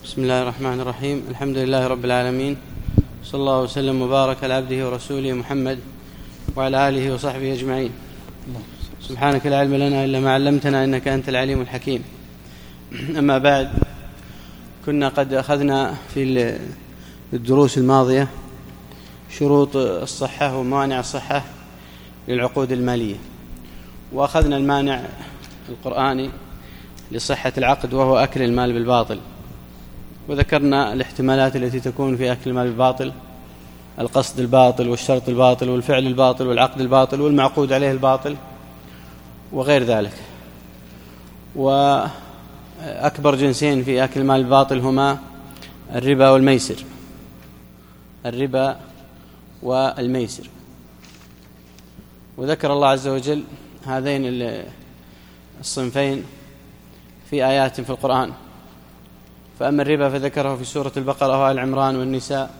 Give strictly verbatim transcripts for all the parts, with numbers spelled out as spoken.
بسم الله الرحمن الرحيم. الحمد لله رب العالمين، صلى الله وسلم وبارك على عبده ورسوله محمد وعلى آله وصحبه أجمعين. سبحانك لا علم لنا إلا ما علمتنا إنك أنت العليم الحكيم. أما بعد، كنا قد أخذنا في الدروس الماضية شروط الصحة وموانع الصحة للعقود المالية، وأخذنا المانع القرآني لصحة العقد وهو أكل المال بالباطل، وذكرنا الاحتمالات التي تكون في أكل المال بالباطل: القصد الباطل والشرط الباطل والفعل الباطل والعقد الباطل والمعقود عليه الباطل وغير ذلك. وأكبر جنسين في أكل المال بالباطل هما الربا والميسر الربا والميسر وذكر الله عز وجل هذين الصنفين في آيات في القرآن. فأما الربا فذكره في سورة البقرة وآل عمران والنساء،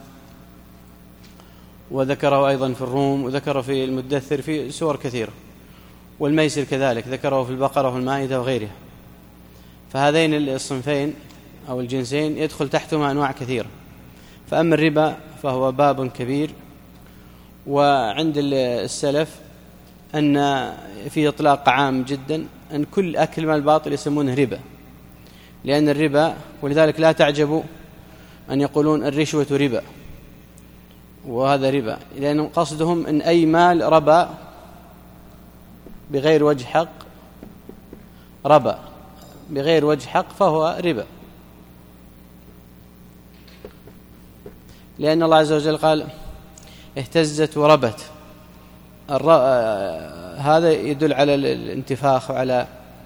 وذكره أيضا في الروم، وذكره في المدثر في سور كثيرة. والميسر كذلك ذكره في البقرة والمائدة وغيرها. فهذين الصنفين أو الجنسين يدخل تحتهما أنواع كثيرة. فأما الربا فهو باب كبير، وعند السلف أن في إطلاق عام جدا أن كل أكل مال باطل يسمونه ربا، لأن الربا، ولذلك لا تعجبوا أن يقولون الرشوة ربا وهذا ربا، لأن قصدهم أن أي مال ربا بغير وجه حق ربا بغير وجه حق فهو ربا، لأن الله عز وجل قال اهتزت وربت. هذا يدل على الانتفاخ وعلى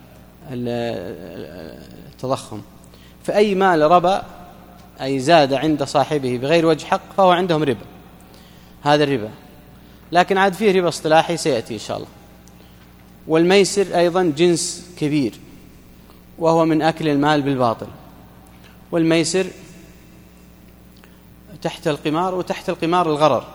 التضخم. فأي مال ربا أي زاد عند صاحبه بغير وجه حق فهو عندهم ربا، هذا الربا. لكن عاد فيه ربا اصطلاحي سيأتي إن شاء الله. والميسر أيضا جنس كبير، وهو من أكل المال بالباطل. والميسر تحت القمار، وتحت القمار الغرر،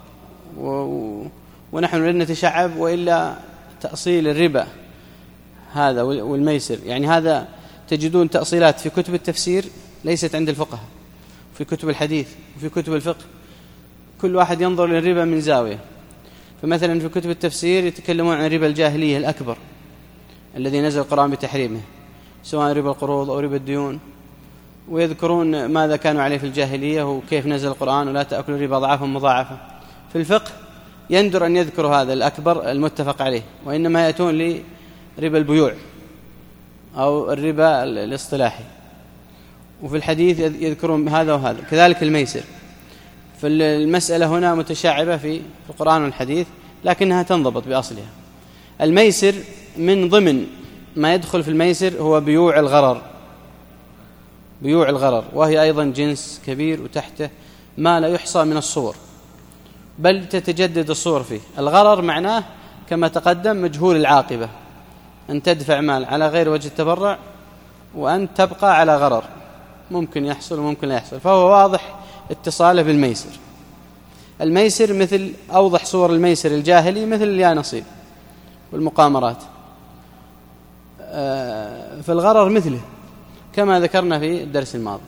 ونحن لن نتشعب وإلا تأصيل الربا هذا والميسر. يعني هذا تجدون تأصيلات في كتب التفسير ليست عند الفقهاء، في كتب الحديث وفي كتب الفقه، كل واحد ينظر للربا من زاوية. فمثلا في كتب التفسير يتكلمون عن ربا الجاهلية الأكبر الذي نزل القرآن بتحريمه، سواء ربا القروض أو ربا الديون، ويذكرون ماذا كانوا عليه في الجاهلية وكيف نزل القرآن ولا تأكلوا الربا ضعافا مضاعفا. في الفقه يندر أن يذكروا هذا الأكبر المتفق عليه، وإنما يأتون لربا البيوع أو الربا الاصطلاحي. وفي الحديث يذكرون هذا وهذا. كذلك الميسر، فالمسألة هنا متشعبة في القرآن والحديث، لكنها تنضبط بأصلها. الميسر من ضمن ما يدخل في الميسر هو بيوع الغرر بيوع الغرر وهي أيضا جنس كبير، وتحته ما لا يحصى من الصور، بل تتجدد الصور فيه. الغرر معناه كما تقدم مجهول العاقبة، أن تدفع مال على غير وجه التبرع وأن تبقى على غرر، ممكن يحصل وممكن لا يحصل، فهو واضح اتصاله بالميسر. الميسر مثل أوضح صور الميسر الجاهلي مثل اليانصيب والمقامرات. فالغرر مثله كما ذكرنا في الدرس الماضي.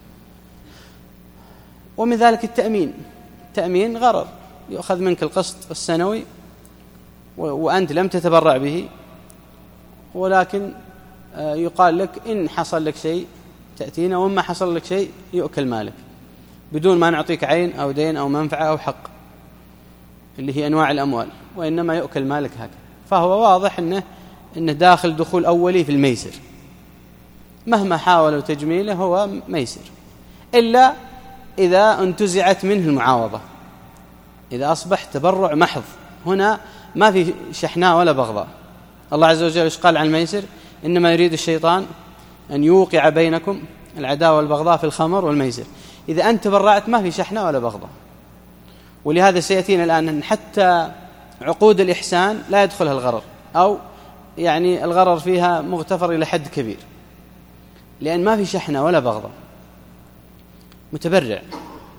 ومن ذلك التأمين التأمين غرر، يؤخذ منك القسط السنوي وأنت لم تتبرع به، ولكن يقال لك إن حصل لك شيء تأتينا، وما حصل لك شيء يؤكل مالك بدون ما نعطيك عين أو دين أو منفعة أو حق، اللي هي أنواع الأموال، وإنما يؤكل مالك هكذا. فهو واضح أنه, إنه داخل دخول أولي في الميسر، مهما حاولوا تجميله هو ميسر، إلا إذا انتزعت منه المعاوضة، إذا أصبح تبرع محض. هنا ما في شحناء ولا بغضاء. الله عز وجل قال عن الميسر: إنما يريد الشيطان أن يوقع بينكم العداوة والبغضاء في الخمر والميسر. إذا أنت تبرعت ما في شحناء ولا بغضاء. ولهذا سيأتينا الآن أن حتى عقود الإحسان لا يدخلها الغرر، أو يعني الغرر فيها مغتفر إلى حد كبير، لأن ما في شحناء ولا بغضاء، متبرع.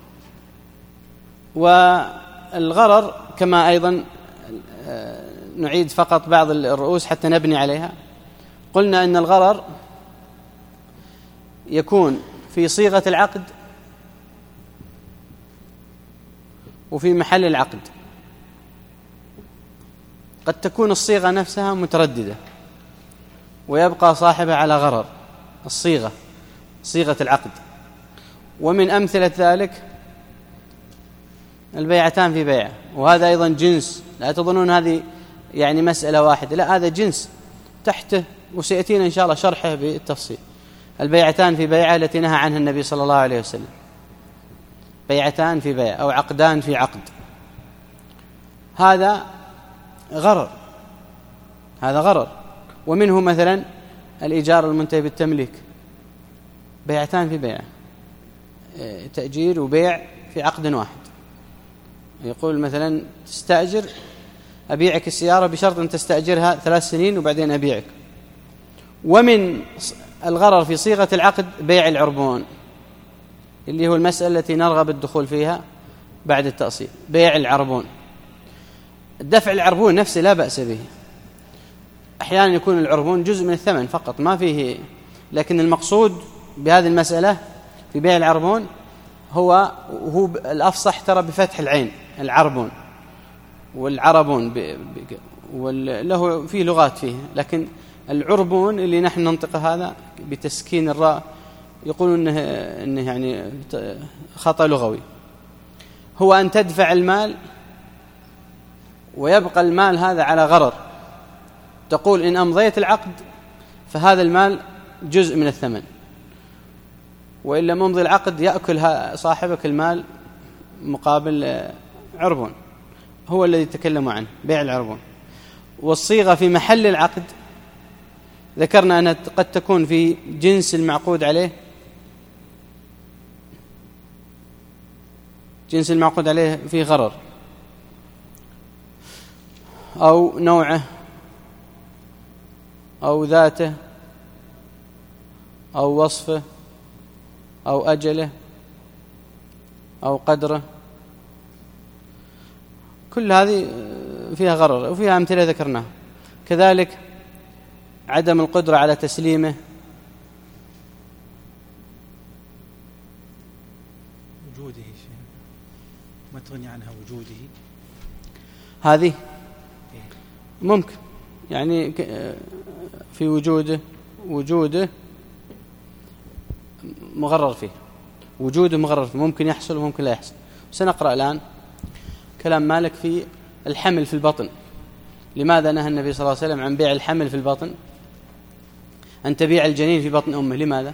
والغرر كما أيضا نعيد فقط بعض الرؤوس حتى نبني عليها. قلنا أن الغرر يكون في صيغة العقد وفي محل العقد. قد تكون الصيغة نفسها مترددة ويبقى صاحبها على غرر الصيغة، صيغة العقد. ومن أمثلة ذلك البيعتان في بيعة، وهذا أيضا جنس، لا تظنون هذه يعني مسألة واحدة، لا، هذا جنس تحته، وسيأتينا إن شاء الله شرحه بالتفصيل. البيعتان في بيعة التي نهى عنها النبي صلى الله عليه وسلم، بيعتان في بيعة أو عقدان في عقد، هذا غرر، هذا غرر. ومنه مثلا الإيجار المنتهي بالتمليك، بيعتان في بيعة، تأجير وبيع في عقد واحد. يقول مثلا تستأجر، أبيعك السيارة بشرط أن تستأجرها ثلاث سنين وبعدين أبيعك. ومن الغرر في صيغة العقد بيع العربون، اللي هو المسألة التي نرغب الدخول فيها بعد التأصيل، بيع العربون. الدفع العربون نفسه لا بأس به، أحيانا يكون العربون جزء من الثمن فقط ما فيه، لكن المقصود بهذه المسألة في بيع العربون هو هو الأفصح ترى بفتح العين، العربون والعربون وله فيه لغات فيه، لكن العربون اللي نحن ننطقه هذا بتسكين الراء يقولون إنه, إنه يعني خطأ لغوي. هو أن تدفع المال ويبقى المال هذا على غرر، تقول إن أمضيت العقد فهذا المال جزء من الثمن، وإلا ممضي العقد يأكل صاحبك المال مقابل عربون، هو الذي تكلموا عنه بيع العربون. والصيغة في محل العقد ذكرنا أنها قد تكون في جنس المعقود عليه، جنس المعقود عليه في غرر، أو نوعه أو ذاته أو وصفه أو أجله أو قدره، كل هذه فيها غرر وفيها أمثلة ذكرناها. كذلك عدم القدرة على تسليمه، وجوده ما تغني عنها وجوده، هذه ممكن يعني في وجوده، وجوده مغرر فيه، وجوده مغرر فيه، ممكن يحصل وممكن لا يحصل. سنقرأ الآن كلام مالك في الحمل في البطن. لماذا نهى النبي صلى الله عليه وسلم عن بيع الحمل في البطن؟ أن تبيع الجنين في بطن أمه، لماذا؟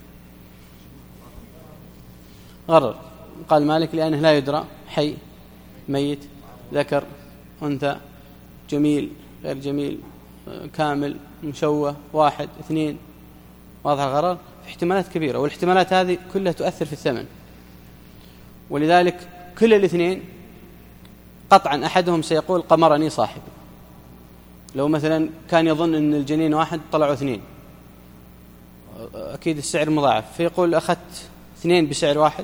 غرر. قال مالك لأنه لا يدرى حي ميت ذكر أنثى، جميل غير جميل، كامل مشوه، واحد اثنين، واضح الغرر في احتمالات كبيرة، والاحتمالات هذه كلها تؤثر في الثمن. ولذلك كل الاثنين قطعا أحدهم سيقول قمرني صاحبي. لو مثلا كان يظن أن الجنين واحد طلعوا اثنين، أكيد السعر مضاعف، فيقول أخذت اثنين بسعر واحد.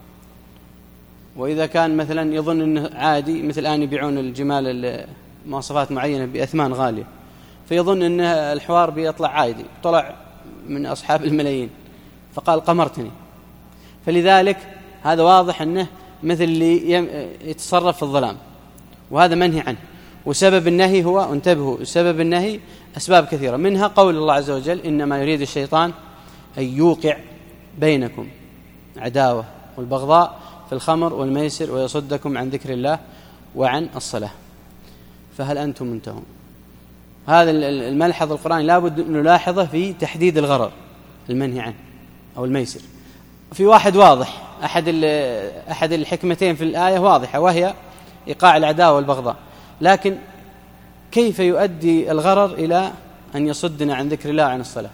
وإذا كان مثلا يظن أنه عادي، مثل الآن يبيعون الجمال مواصفات معينة بأثمان غالية، فيظن أن الحوار بيطلع عادي، طلع من أصحاب الملايين فقال قمرتني. فلذلك هذا واضح أنه مثل اللي يتصرف في الظلام، وهذا منهي عنه. وسبب النهي هو، انتبهوا، سبب النهي أسباب كثيرة، منها قول الله عز وجل إنما يريد الشيطان أن يوقع بينكم عداوة والبغضاء في الخمر والميسر ويصدكم عن ذكر الله وعن الصلاة فهل أنتم منتهون. هذا الملحظ القرآني لابد أن نلاحظه في تحديد الغرر المنهي عنه أو الميسر. في واحد واضح، أحد أحد الحكمتين في الآية واضحة، وهي إيقاع العداوة والبغضاء، لكن كيف يؤدي الغرر إلى أن يصدنا عن ذكر الله وعن الصلاة؟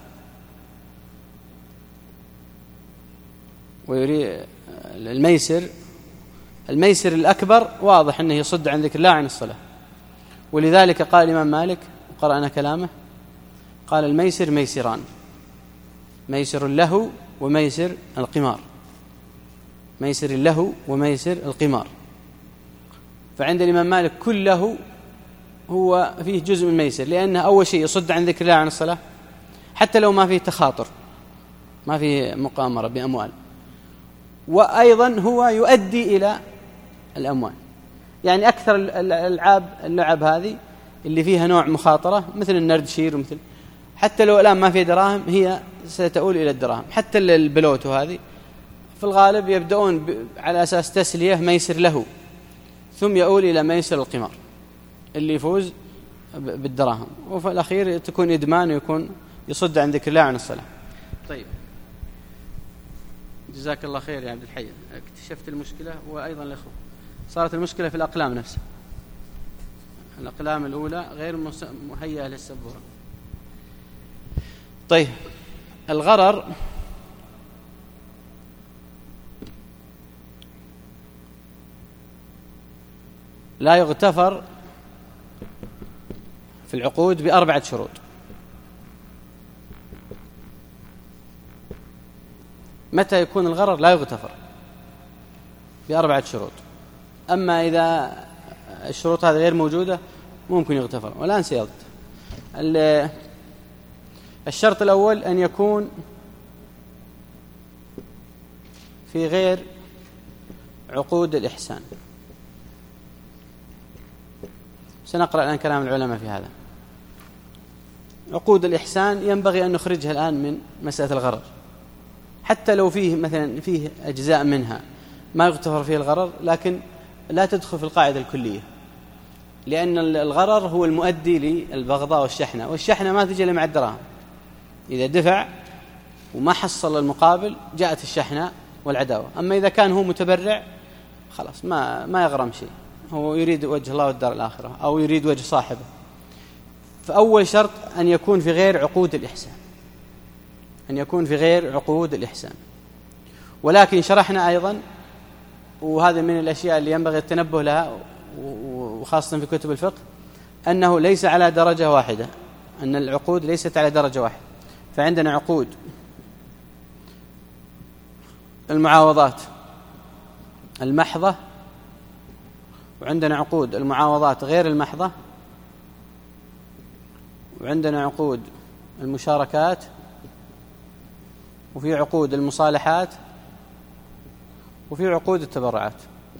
ويريد الميسر، الميسر الأكبر واضح أنه يصد عن ذكر الله وعن الصلاة. ولذلك قال الإمام مالك، قرأنا كلامه، قال الميسر ميسران، ميسر له وميسر القمار، ميسر له وميسر القمار. فعند الإمام مالك كله هو فيه جزء من ميسر، لأنه أول شيء يصد عن ذكر الله عن الصلاة، حتى لو ما فيه تخاطر، ما في مقامرة بأموال، وأيضا هو يؤدي إلى الأموال. يعني أكثر الألعاب اللعب هذه اللي فيها نوع مخاطرة مثل النردشير ومثل، حتى لو الآن ما في دراهم هي ستؤول إلى الدراهم. حتى البلوتو هذه في الغالب يبدأون على أساس تسلية ميسر له، ثم يؤول إلى ميسر القمار اللي يفوز بالدراهم، وفي الأخير تكون إدمان ويكون يصد عن ذكر الله عن الصلاة. طيب، جزاك الله خير يا عبد الحي، اكتشفت المشكلة. وأيضا الأخوة صارت المشكلة في الأقلام نفسها، الأقلام الأولى غير مهيئة للسبورة. طيب، الغرر لا يغتفر في العقود بأربعة شروط. متى يكون الغرر لا يغتفر؟ بأربعة شروط. أما إذا الشروط هذه غير موجودة ممكن يغتفر، والآن سيغتفر. الشرط الأول أن يكون في غير عقود الإحسان. سنقرأ الآن كلام العلماء في هذا. عقود الإحسان ينبغي أن نخرجها الآن من مسألة الغرر، حتى لو فيه مثلا فيه أجزاء منها ما يغتفر فيه الغرر، لكن لا تدخل في القاعدة الكلية، لأن الغرر هو المؤدي للبغضاء والشحنة، والشحنة ما تجي مع الدراهم. إذا دفع وما حصل المقابل جاءت الشحنة والعداوة. أما إذا كان هو متبرع خلاص ما ما يغرم شيء، هو يريد وجه الله والدار الآخرة أو يريد وجه صاحبه. فأول شرط أن يكون في غير عقود الإحسان، أن يكون في غير عقود الإحسان. ولكن شرحنا أيضا، وهذا من الأشياء اللي ينبغي التنبه لها وخاصة في كتب الفقه، أنه ليس على درجة واحدة، أن العقود ليست على درجة واحدة. فعندنا عقود المعاوضات المحضة، وعندنا عقود المعاوضات غير المحضة، وعندنا عقود المشاركات، وفي عقود المصالحات، وفي عقود التبرعات.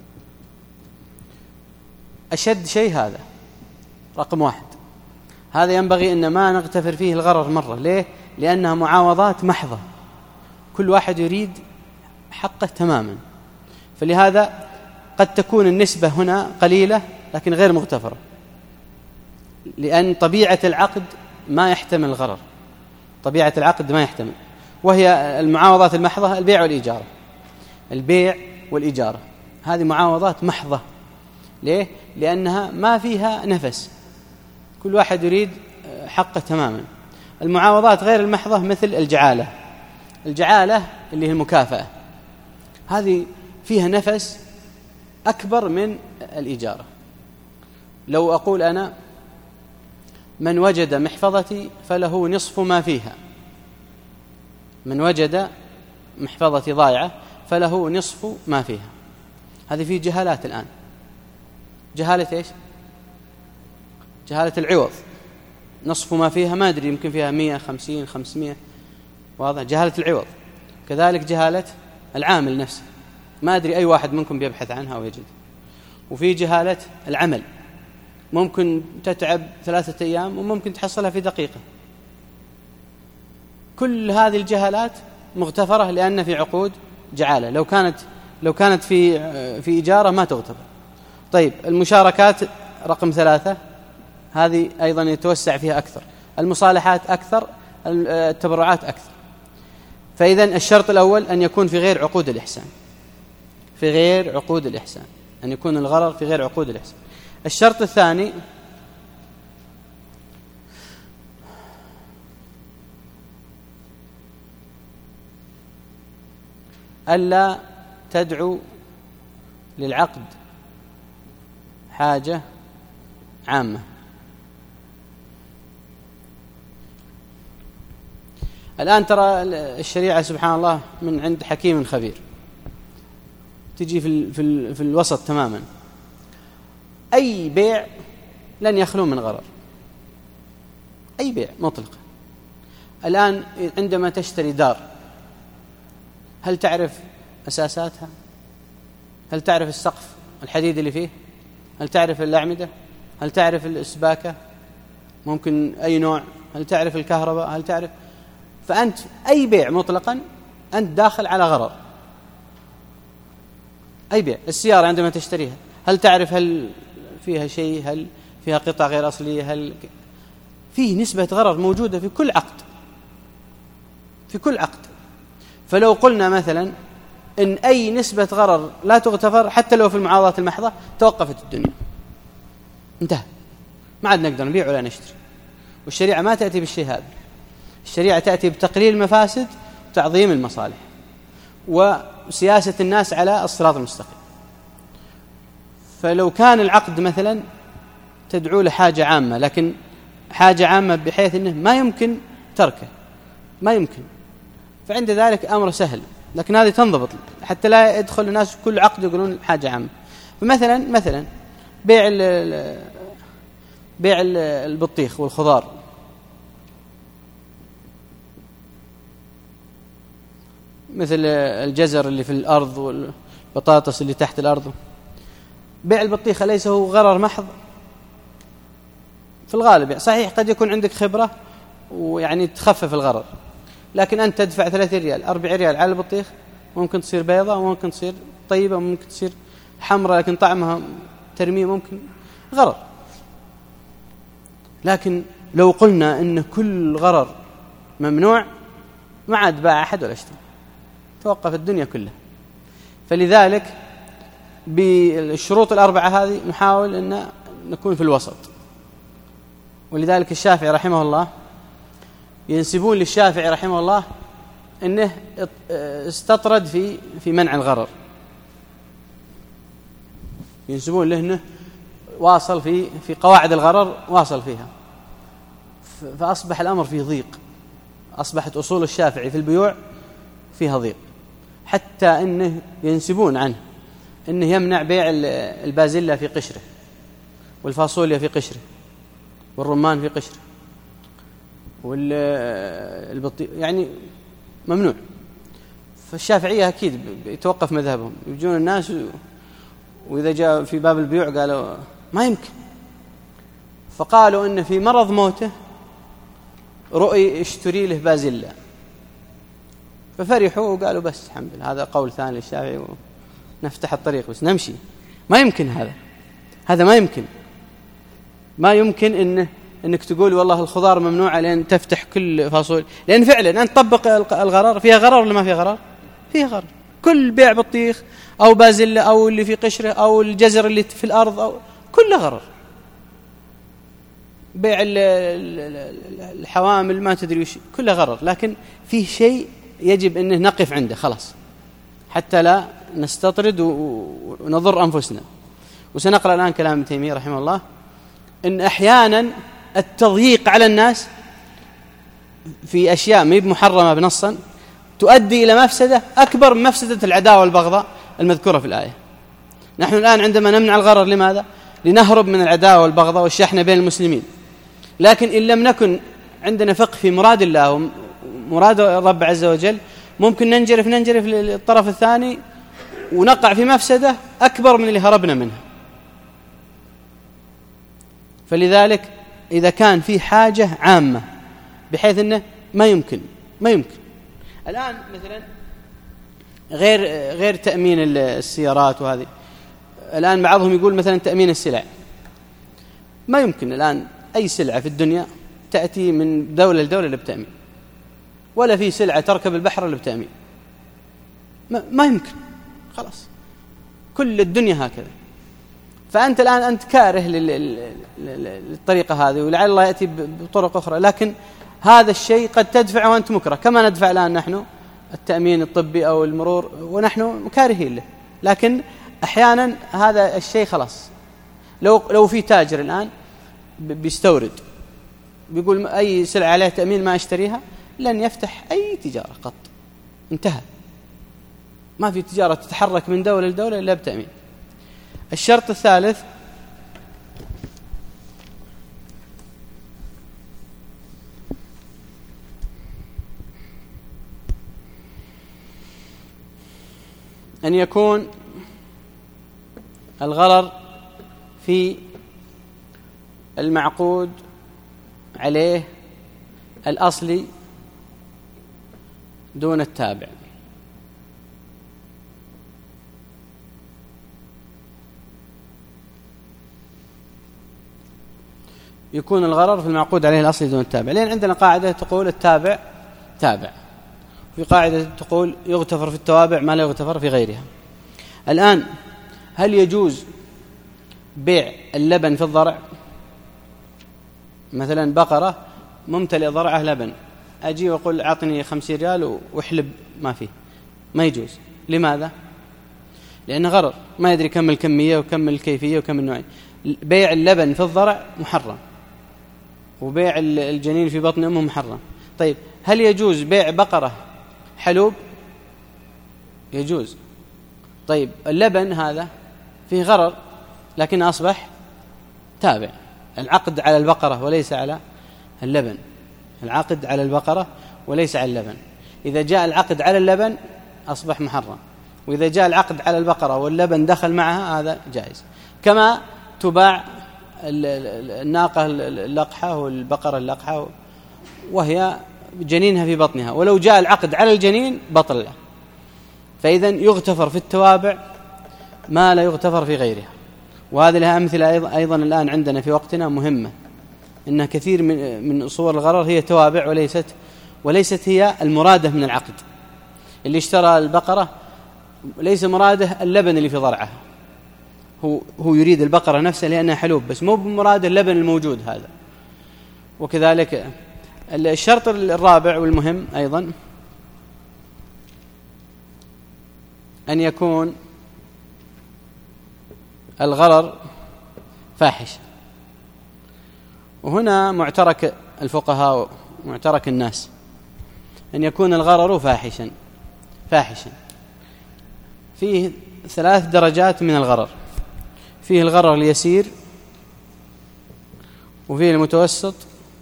أشد شيء هذا رقم واحد، هذا ينبغي أن ما نغتفر فيه الغرر مرة. ليه؟ لأنها معاوضات محضة، كل واحد يريد حقه تماما، فلهذا قد تكون النسبة هنا قليلة لكن غير مغتفرة، لأن طبيعة العقد ما يحتمل الغرر، طبيعة العقد ما يحتمل. وهي المعاوضات المحضة البيع والإيجارة، البيع والإيجارة هذه معاوضات محضة. ليه؟ لأنها ما فيها نفس، كل واحد يريد حقه تماما. المعاوضات غير المحضة مثل الجعالة، الجعالة اللي هي المكافأة، هذه فيها نفس أكبر من الإيجارة. لو أقول أنا من وجد محفظتي فله نصف ما فيها، من وجد محفظتي ضائعة فله نصف ما فيها، هذه فيه جهالات الآن. جهالة إيش؟ جهالة العوض، نصف ما فيها ما أدري، يمكن فيها مية خمسين خمسمية، واضح؟ جهالة العوض. كذلك جهالة العامل نفسه، ما أدري أي واحد منكم بيبحث عنها ويجد. وفي جهالة العمل، ممكن تتعب ثلاثة أيام وممكن تحصلها في دقيقة. كل هذه الجهالات مغتفرة لأن في عقود جعالة، لو كانت لو كانت في في إجارة ما تغتفر. طيب، المشاركات رقم ثلاثة، هذه أيضا يتوسع فيها أكثر، المصالحات أكثر، التبرعات أكثر. فإذا الشرط الأول أن يكون في غير عقود الإحسان، في غير عقود الإحسان، أن يكون الغرر في غير عقود الإحسان. الشرط الثاني ألا تدعو للعقد حاجة عامة. الآن ترى الشريعة سبحان الله من عند حكيم خبير، تجي في في في الوسط تماما. أي بيع لن يخلو من غرر، أي بيع مطلقا. الآن عندما تشتري دار هل تعرف أساساتها؟ هل تعرف السقف الحديد اللي فيه؟ هل تعرف الأعمدة؟ هل تعرف الإسباكة؟ ممكن أي نوع؟ هل تعرف الكهرباء؟ هل تعرف؟ فأنت أي بيع مطلقا أنت داخل على غرر. أي بيع. السيارة عندما تشتريها هل تعرف هل فيها شيء؟ هل فيها قطع غير أصلية؟ هل فيه نسبة غرر موجودة في كل عقد، في كل عقد. فلو قلنا مثلا إن أي نسبة غرر لا تغتفر حتى لو في المعاوضات المحضة توقفت الدنيا، انتهى، ما عاد نقدر نبيع ولا نشتري. والشريعة ما تأتي بالشيء هذا، الشريعة تأتي بتقليل المفاسد وتعظيم المصالح وسياسة الناس على الصراط المستقيم. فلو كان العقد مثلا تدعو لحاجة عامة، لكن حاجة عامة بحيث أنه ما يمكن تركه، ما يمكن، فعند ذلك أمر سهل، لكن هذه تنضبط حتى لا يدخل الناس كل عقد يقولون حاجة عامة. فمثلا مثلا بيع ال بيع البطيخ والخضار، مثل الجزر اللي في الأرض والبطاطس اللي تحت الأرض. بيع البطيخ ليس هو غرر محض في الغالب، صحيح قد يكون عندك خبرة ويعني تخفف الغرر، لكن أنت تدفع ثلاثين ريال أربعين ريال على البطيخ، ممكن تصير بيضة وممكن تصير طيبة وممكن تصير حمراء لكن طعمها ترميه، ممكن غرر. لكن لو قلنا إن كل غرر ممنوع ما عاد باع أحد ولا اشترى، توقف الدنيا كلها. فلذلك بالشروط الأربعة هذه نحاول أن نكون في الوسط. ولذلك الشافعي رحمه الله ينسبون للشافعي رحمه الله أنه استطرد في في منع الغرر، ينسبون له أنه واصل في في قواعد الغرر، واصل فيها، فأصبح الأمر فيه ضيق، أصبحت أصول الشافعي في البيوع فيها ضيق، حتى أنه ينسبون عنه أنه يمنع بيع البازلة في قشره، والفاصوليا في قشره، والرمان في قشره، والبطيخ يعني ممنوع. فالشافعية أكيد يتوقف مذهبهم، يجون الناس وإذا جاء في باب البيوع قالوا ما يمكن، فقالوا إن في مرض موته رؤي اشتري له بازلة، ففرحوا وقالوا بس الحمد لله هذا قول ثاني للشافعي ونفتح الطريق بس نمشي. ما يمكن هذا، هذا ما يمكن، ما يمكن إنه إنك تقول والله الخضار ممنوعة لأن تفتح كل فاصول، لأن فعلا أنت تطبق الغرر، فيها غرر ولا ما فيها غرر؟ فيها غرر. كل بيع بطيخ أو بازلة أو اللي في قشرة أو الجزر اللي في الأرض أو كله غرر. بيع الحوامل ما تدري وش كله غرر، لكن فيه شيء يجب أنه نقف عنده خلاص حتى لا نستطرد ونضر أنفسنا. وسنقرأ الآن كلام ابن تيمية رحمه الله إن أحيانا التضييق على الناس في أشياء ما هي محرمة بنصا تؤدي إلى مفسدة أكبر من مفسدة العداوة والبغضاء المذكورة في الآية. نحن الآن عندما نمنع الغرر لماذا؟ لنهرب من العداوة والبغضاء والشحنة بين المسلمين. لكن إن لم نكن عندنا فقه في مراد الله ومراد الرب عز وجل ممكن ننجرف ننجرف للطرف الثاني ونقع في مفسدة أكبر من اللي هربنا منها. فلذلك إذا كان في حاجة عامة بحيث أنه ما يمكن ما يمكن الآن مثلا غير غير تأمين السيارات، وهذه الآن بعضهم يقول مثلا تأمين السلع، ما يمكن الآن أي سلعة في الدنيا تأتي من دولة لدولة للتأمين، ولا في سلعة تركب البحر للتأمين، ما, ما يمكن، خلاص كل الدنيا هكذا. فأنت الآن أنت كاره للطريقة هذه، ولعل الله يأتي بطرق أخرى، لكن هذا الشيء قد تدفعه وأنت مكره، كما ندفع الآن نحن التأمين الطبي أو المرور ونحن مكارهين له. لكن أحيانا هذا الشيء خلاص، لو لو في تاجر الآن بيستورد بيقول أي سلعة عليها تأمين ما أشتريها، لن يفتح أي تجارة قط، انتهى، ما في تجارة تتحرك من دولة لدولة إلا بتأمين. الشرط الثالث أن يكون الغرر في المعقود عليه الأصلي دون التابع. يكون الغرر في المعقود عليه الأصلي دون التابع، لأن عندنا قاعدة تقول التابع تابع، في قاعدة تقول يغتفر في التوابع ما لا يغتفر في غيرها. الآن هل يجوز بيع اللبن في الضرع؟ مثلا بقرة ممتلئ ضرعه لبن، أجي وأقول أعطني خمسين ريال واحلب ما فيه، ما يجوز. لماذا؟ لأنه غرر، ما يدري كم الكمية وكم الكيفية وكم النوعية. بيع اللبن في الضرع محرم، وبيع الجنين في بطن أمه محرم. طيب هل يجوز بيع بقرة حلوب؟ يجوز. طيب اللبن هذا فيه غرر لكن أصبح تابع، العقد على البقرة وليس على اللبن، العقد على البقرة وليس على اللبن. إذا جاء العقد على اللبن أصبح محرم، وإذا جاء العقد على البقرة واللبن دخل معها هذا جائز. كما تباع الناقة اللقحة والبقرة اللقحة وهي جنينها في بطنها، ولو جاء العقد على الجنين بطل له. فإذا يغتفر في التوابع ما لا يغتفر في غيرها. وهذه لها أمثلة أيضا, أيضا الآن عندنا في وقتنا مهمة، إن كثير من من صور الغرر هي توابع وليست وليست هي المرادة من العقد. اللي اشترى البقرة ليس مراده اللبن اللي في ضرعها، هو هو يريد البقرة نفسها لأنها حلوب، بس مو بمراد اللبن الموجود هذا. وكذلك الشرط الرابع والمهم أيضا أن يكون الغرر فاحش. وهنا معترك الفقهاء ومعترك الناس أن يكون الغرر فاحشا فاحشا فيه ثلاث درجات من الغرر. فيه الغرر اليسير، وفيه المتوسط،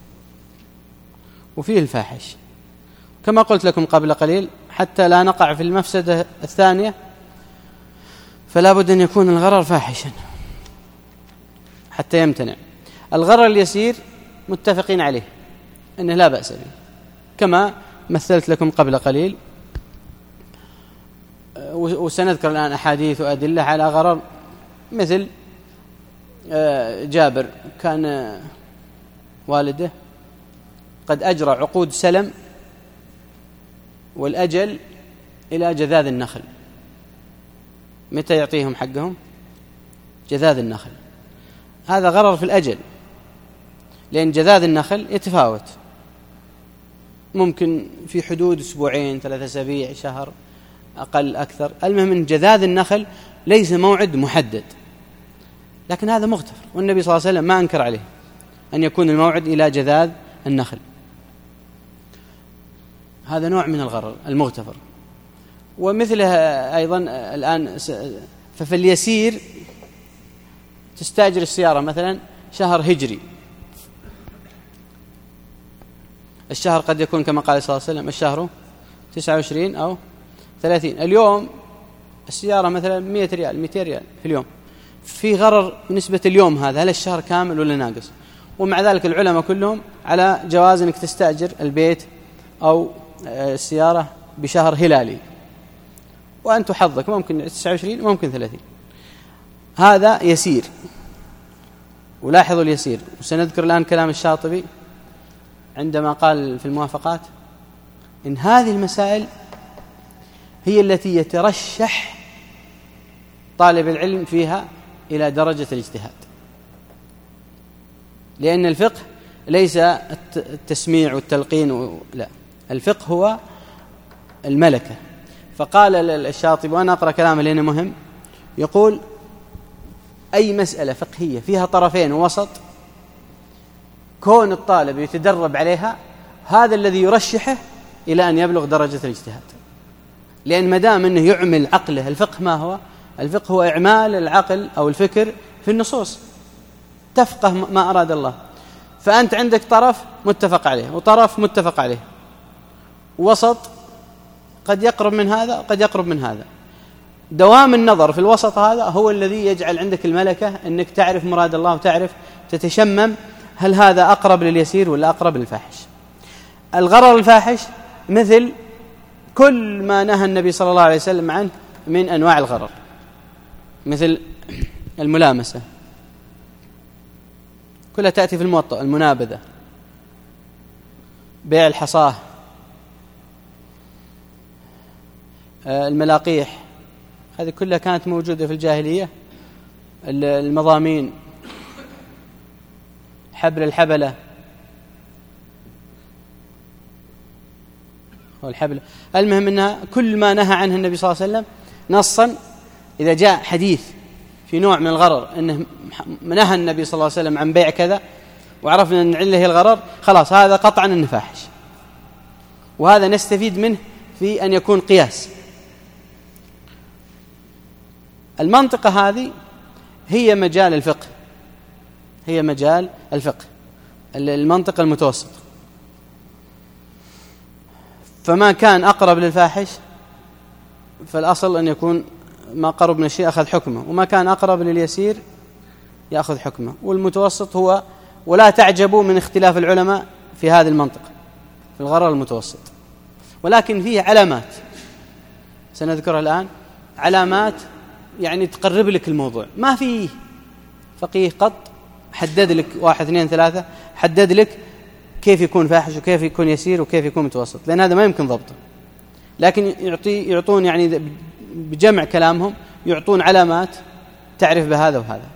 وفيه الفاحش. كما قلت لكم قبل قليل، حتى لا نقع في المفسدة الثانية فلا بد أن يكون الغرر فاحشا حتى يمتنع. الغرر اليسير متفقين عليه أنه لا بأس به، كما مثلت لكم قبل قليل، وسنذكر الآن أحاديث وأدلة على غرر، مثل جابر كان والده قد أجرى عقود سلم والأجل إلى جذاذ النخل. متى يعطيهم حقهم؟ جذاذ النخل. هذا غرر في الأجل، لأن جذاذ النخل يتفاوت، ممكن في حدود أسبوعين، ثلاثة أسابيع، شهر، أقل أكثر. المهم أن جذاذ النخل ليس موعد محدد، لكن هذا مغتفر، والنبي صلى الله عليه وسلم ما أنكر عليه أن يكون الموعد إلى جذاذ النخل. هذا نوع من الغرر المغتفر. ومثلها أيضا الآن، ففي اليسير تستأجر السيارة مثلا شهر هجري، الشهر قد يكون كما قال صلى الله عليه وسلم الشهر تسعة وعشرين أو ثلاثين. اليوم السيارة مثلا مئة ريال مئتين ريال في اليوم، في غرر نسبة اليوم هذا، هل الشهر كامل ولا ناقص؟ ومع ذلك العلماء كلهم على جواز أنك تستأجر البيت أو السيارة بشهر هلالي، وأنت حظك ممكن تسعة وعشرين وممكن ثلاثين. هذا يسير. ولاحظوا اليسير، وسنذكر الآن كلام الشاطبي عندما قال في الموافقات إن هذه المسائل هي التي يترشح طالب العلم فيها إلى درجة الاجتهاد، لأن الفقه ليس التسميع والتلقين، لا، الفقه هو الملكة. فقال الشاطبي، وأنا أقرأ كلامه لأنه مهم، يقول أي مسألة فقهية فيها طرفين ووسط، كون الطالب يتدرب عليها هذا الذي يرشحه إلى أن يبلغ درجة الاجتهاد. لأن مدام أنه يعمل عقله، الفقه ما هو؟ الفقه هو إعمال العقل أو الفكر في النصوص، تفقه ما أراد الله. فأنت عندك طرف متفق عليه وطرف متفق عليه، وسط قد يقرب من هذا وقد يقرب من هذا. دوام النظر في الوسط هذا هو الذي يجعل عندك الملكة أنك تعرف مراد الله وتعرف تتشمم هل هذا أقرب لليسير ولا أقرب للفاحش. الغرر الفاحش مثل كل ما نهى النبي صلى الله عليه وسلم عنه من أنواع الغرر، مثل الملامسة كلها تأتي في الموطأ، المنابذة، بيع الحصاه، الملاقيح، هذه كلها كانت موجودة في الجاهلية، المضامين، حبل الحبلة والحبل، المهم أنها كل ما نهى عنه النبي صلى الله عليه وسلم نصا. إذا جاء حديث في نوع من الغرر أنه نهى النبي صلى الله عليه وسلم عن بيع كذا وعرفنا أن العلة هي الغرر، خلاص هذا قطعا أنه فاحش. وهذا نستفيد منه في أن يكون قياس. المنطقة هذه هي مجال الفقه، هي مجال الفقه المنطقة المتوسط. فما كان أقرب للفاحش فالأصل أن يكون ما قرب من الشيء أخذ حكمه، وما كان أقرب لليسير يأخذ حكمه. والمتوسط هو، ولا تعجبوا من اختلاف العلماء في هذه المنطقة في الغرر المتوسط، ولكن فيه علامات سنذكرها الآن، علامات يعني تقرب لك الموضوع. ما فيه فقيه قط حدد لك واحد اثنين ثلاثة حدد لك كيف يكون فاحش وكيف يكون يسير وكيف يكون متوسط، لأن هذا ما يمكن ضبطه. لكن يعطي يعطون يعني بجمع كلامهم يعطون علامات تعرف بهذا وهذا.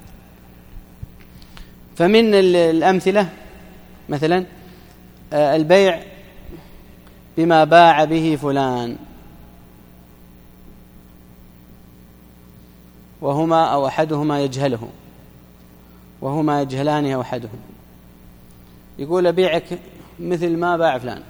فمن الأمثلة مثلا البيع بما باع به فلان، وهما أو أحدهما يجهله، وهما يجهلان أو أحدهم. يقول أبيعك مثل ما باع فلان،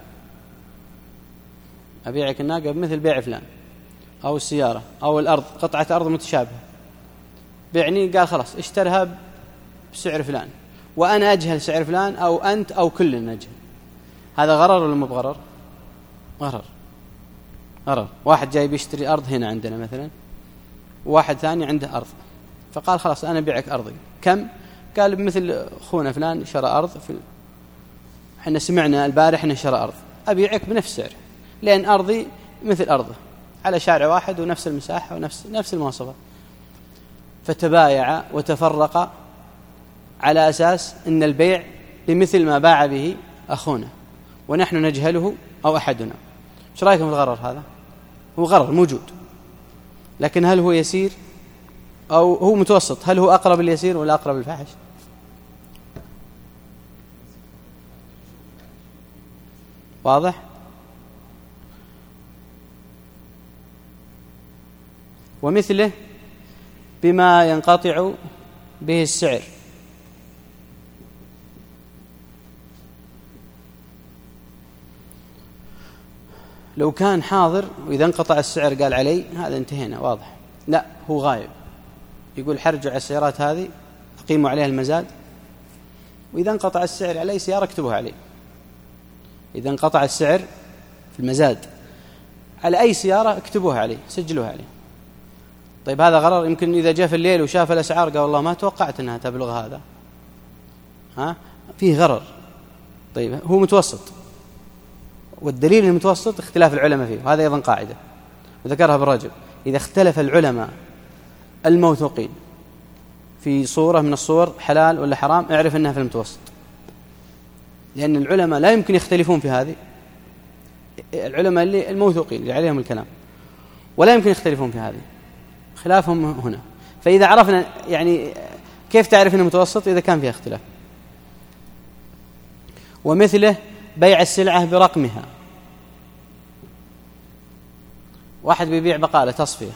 أبيعك الناقة مثل بيع فلان، أو السيارة أو الأرض، قطعة أرض متشابهة، بيعني قال خلاص اشترها بسعر فلان وأنا أجهل سعر فلان أو أنت أو كل نجهل. هذا غرر ولا مو بغرر؟ غرر غرر. واحد جاي بيشتري أرض هنا عندنا مثلا، وواحد ثاني عنده أرض، فقال خلاص أنا بيعك أرضي. كم؟ قال بمثل أخونا فلان شرى أرض في، احنا سمعنا البارح إنه شرى أرض، أبيعك بنفس سعر لأن أرضي مثل أرضه على شارع واحد ونفس المساحة ونفس نفس المواصفات. فتبايع وتفرق على أساس أن البيع بمثل ما باع به أخونا ونحن نجهله أو أحدنا. ايش رأيكم في الغرر هذا؟ هو غرر موجود، لكن هل هو يسير أو هو متوسط؟ هل هو أقرب اليسير ولا أقرب الفاحش؟ واضح؟ ومثله بما ينقطع به السعر، لو كان حاضر وإذا انقطع السعر قال علي هذا انتهينا واضح. لا، هو غايب، يقول حرجوا على السيارات هذه أقيموا عليها المزاد، وإذا انقطع السعر علي سيارة اكتبوها علي. إذا انقطع السعر في المزاد على أي سيارة اكتبوها علي، سجلوها علي. طيب هذا غرر. يمكن إذا جاء في الليل وشاف الأسعار قال والله ما توقعت أنها تبلغ هذا، ها فيه غرر. طيب هو متوسط، والدليل المتوسط اختلاف العلماء فيه، وهذا أيضا قاعدة وذكرها بالرجل. إذا اختلف العلماء الموثوقين في صورة من الصور حلال ولا حرام اعرف أنها في المتوسط، لأن العلماء لا يمكن يختلفون في هذه، العلماء اللي الموثوقين اللي عليهم الكلام ولا يمكن يختلفون في هذه، خلافهم هنا. فإذا عرفنا يعني كيف تعرف أنه متوسط؟ إذا كان فيها اختلاف. ومثله بيع السلعة برقمها، واحد بيبيع بقالة تصفية،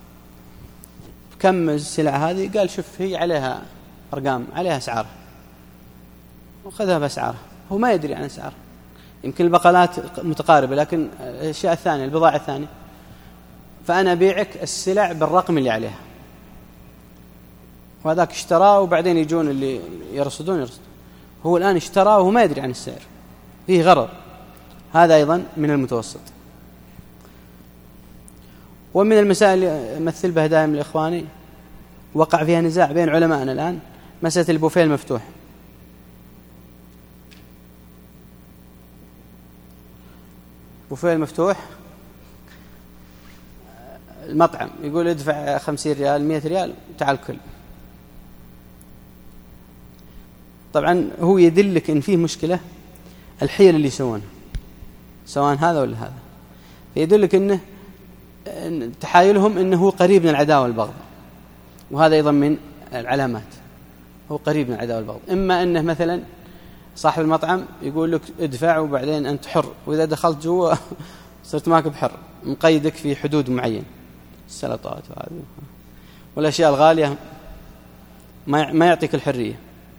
كم السلعة هذه؟ قال شوف هي عليها أرقام، عليها أسعار، وخذها بأسعارها. هو ما يدري عن أسعار، يمكن البقالات متقاربة لكن الأشياء الثانية البضاعة الثانية، فأنا أبيعك السلع بالرقم اللي عليها، وهذاك اشتراه وبعدين يجون اللي يرصدون يرصدون. هو الآن اشتراه وهو ما يدري عن السعر، فيه غرر. هذا أيضا من المتوسط. ومن المسائل اللي أمثل بها دائما لإخواني وقع فيها نزاع بين علمائنا الآن مسألة البوفيه المفتوح. البوفيه المفتوح المطعم يقول ادفع خمسين ريال مئة ريال تعال كل. طبعا هو يدلك إن فيه مشكلة الحيل اللي يسوونها سواء هذا ولا هذا، يدلك إنه إن تحايلهم إنه هو قريب من العداوة والبغضاء، وهذا أيضا من العلامات، هو قريب من العداوة والبغضاء. إما إنه مثلا صاحب المطعم يقول لك ادفع وبعدين أنت حر، وإذا دخلت جوا صرت ماك بحر، مقيدك في حدود معين، السلطات وهذه والأشياء الغالية ما يعطيك الحرية.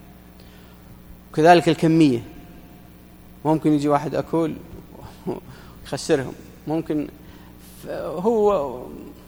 وكذلك الكمية، ممكن يجي واحد أكل يخسرهم، ممكن هو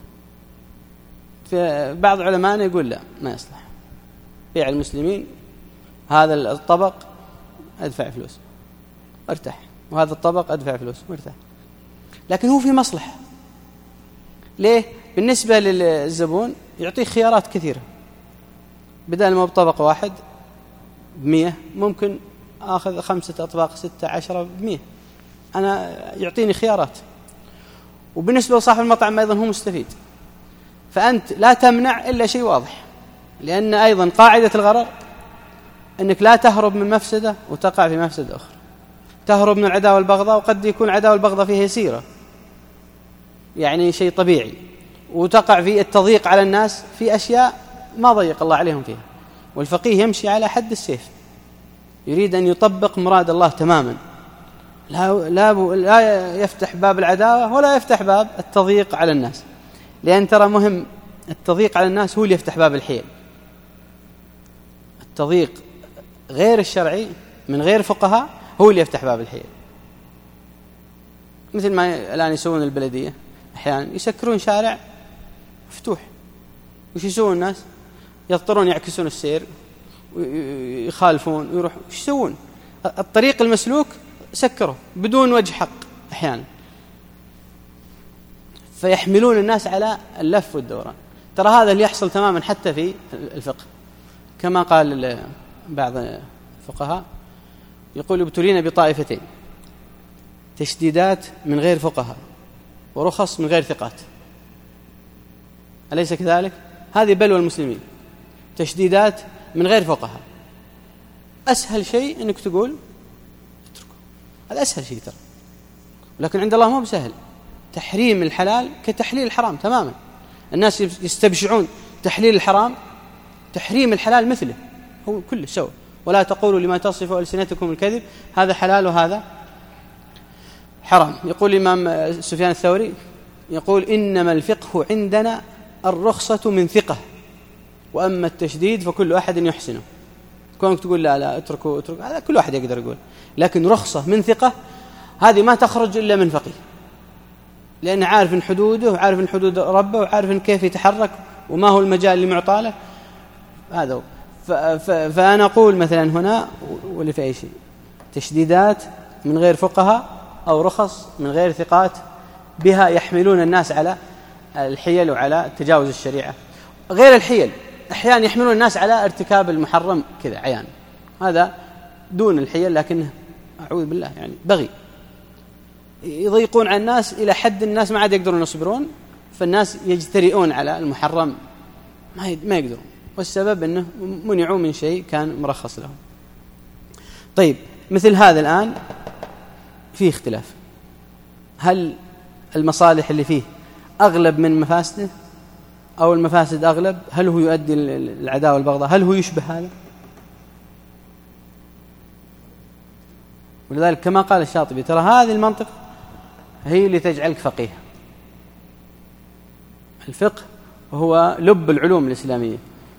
في بعض علماء يقول لا ما يصلح، بيع المسلمين هذا الطبق أدفع فلوس ارتاح، وهذا الطبق أدفع فلوس وارتاح. لكن هو في مصلحة، ليه؟ بالنسبة للزبون يعطيه خيارات كثيرة، بدل ما بطبق واحد بمية ممكن آخذ خمسة أطباق ستة عشرة بمية، أنا يعطيني خيارات. وبالنسبة لصاحب المطعم أيضا هو مستفيد، فأنت لا تمنع إلا شيء واضح، لأن أيضا قاعدة الغرر أنك لا تهرب من مفسدة وتقع في مفسدة أخرى. تهرب من العداوة والبغضاء، وقد يكون العداوة والبغضاء فيها يسيرة يعني شيء طبيعي، وتقع في التضييق على الناس في أشياء ما ضيق الله عليهم فيها. والفقيه يمشي على حد السيف، يريد أن يطبق مراد الله تماما، لا, لا, لا يفتح باب العداوة ولا يفتح باب التضييق على الناس، لأن ترى مهم التضييق على الناس هو اللي يفتح باب الحيل. التضييق غير الشرعي من غير فقهاء هو اللي يفتح باب الحيل. مثل ما الآن يسوون البلدية أحيانا يسكرون شارع مفتوح، وش يسوون الناس؟ يضطرون يعكسون السير ويخالفون ويروحون. وش يسوون؟ الطريق المسلوك سكره بدون وجه حق أحيانا، فيحملون الناس على اللف والدوران. ترى هذا اللي يحصل تماما حتى في الفقه، كما قال بعض الفقهاء يقول ابتلينا بطائفتين، تشديدات من غير فقهاء ورخص من غير ثقات. أليس كذلك؟ هذه بلوى المسلمين، تشديدات من غير فقهاء. أسهل شيء أنك تقول اتركوا، هذا أسهل شيء ترى، لكن عند الله مو بسهل. تحريم الحلال كتحليل الحرام تماما، الناس يستبشعون تحليل الحرام، تحريم الحلال مثله، هو كله سوى. ولا تقولوا لما تصف ألسنتكم الكذب هذا حلال وهذا حرام. يقول الإمام سفيان الثوري يقول إنما الفقه عندنا الرخصة من ثقة، وأما التشديد فكل أحد يحسنه. كونك تقول لا لا اتركوا اتركوا هذا كل واحد يقدر يقول، لكن رخصة من ثقة هذه ما تخرج إلا من فقيه، لأنه عارف إن حدوده وعارف إن حدود ربه وعارف إن كيف يتحرك وما هو المجال اللي معطى له. هذا هو. فأنا أقول مثلا هنا ولا في أي شيء تشديدات من غير فقهاء أو رخص من غير ثقات، بها يحملون الناس على الحيل وعلى تجاوز الشريعة. غير الحيل أحيانا يحملون الناس على ارتكاب المحرم كذا عيان، هذا دون الحيل، لكنه أعوذ بالله يعني بغي، يضيقون على الناس إلى حد الناس ما عاد يقدرون يصبرون، فالناس يجترئون على المحرم ما يقدرون، والسبب أنه منعوا من شيء كان مرخص لهم. طيب مثل هذا الآن فيه اختلاف، هل المصالح اللي فيه أغلب من مفاسده أو المفاسد أغلب؟ هل هو يؤدي العداوة والبغضاء؟ هل هو يشبه هذا؟ ولذلك كما قال الشاطبي ترى هذه المنطق هي اللي تجعلك فقيه. الفقه هو لب العلوم الإسلامية.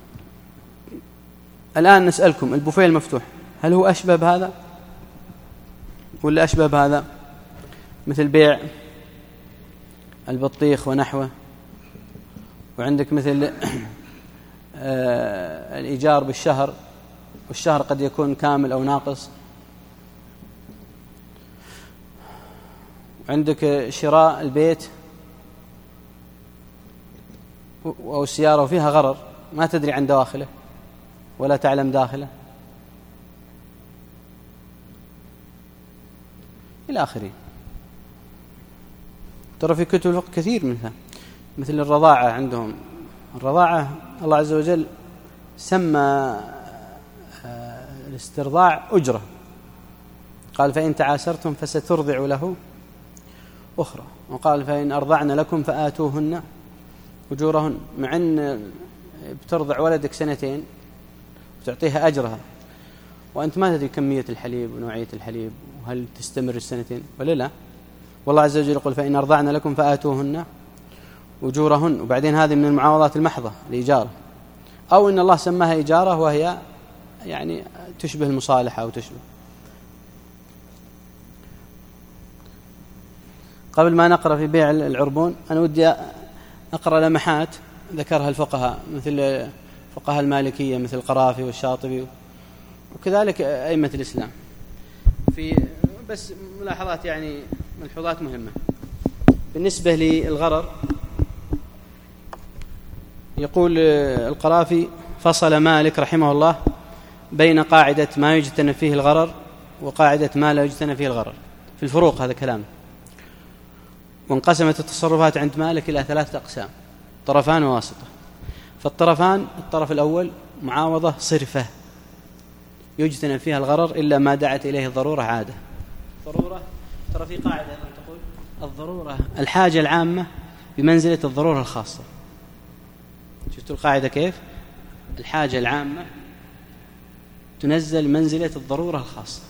الآن نسألكم البوفيه المفتوح هل هو أشبه بهذا ولا أشبه بهذا؟ مثل بيع البطيخ ونحوه، وعندك مثل الإيجار بالشهر، والشهر قد يكون كامل أو ناقص، عندك شراء البيت أو السيارة وفيها غرر ما تدري عن دواخله ولا تعلم داخله إلى آخره. ترى في كتب الفقه كثير منها، مثل الرضاعة. عندهم الرضاعة الله عز وجل سمى الاسترضاع أجرة، قال فإن تعاسرتم فسترضع له أخرى، وقال فإن أرضعن لكم فآتوهن أجورهن. مع أن بترضع ولدك سنتين وتعطيها أجرها وأنت ما تدري كمية الحليب ونوعية الحليب وهل تستمر السنتين ولا لا. والله عز وجل يقول فإن أرضعن لكم فآتوهن أجورهن، وبعدين هذه من المعاوضات المحضة الإجارة، أو إن الله سماها إجارة وهي يعني تشبه المصالحة أو تشبه. قبل ما نقرأ في بيع العربون أنا ودي أقرأ لمحات ذكرها الفقهاء مثل فقهاء المالكية مثل القرافي والشاطبي وكذلك أئمة الإسلام، في بس ملاحظات يعني ملحوظات مهمة. بالنسبة للغرر يقول القرافي فصل مالك رحمه الله بين قاعدة ما يجتنب فيه الغرر وقاعدة ما لا يجتنب فيه الغرر في الفروق، هذا كلام. وانقسمت التصرفات عند مالك إلى ثلاثة أقسام: طرفان وواسطة. فالطرفان الطرف الأول معاوضة صرفة يجتنب فيها الغرر إلا ما دعت إليه الضرورة عادة. ضرورة ترى في قاعدة تقول الضرورة الحاجة العامة بمنزلة الضرورة الخاصة. شفتوا القاعدة كيف؟ الحاجة العامة تنزل منزلة الضرورة الخاصة.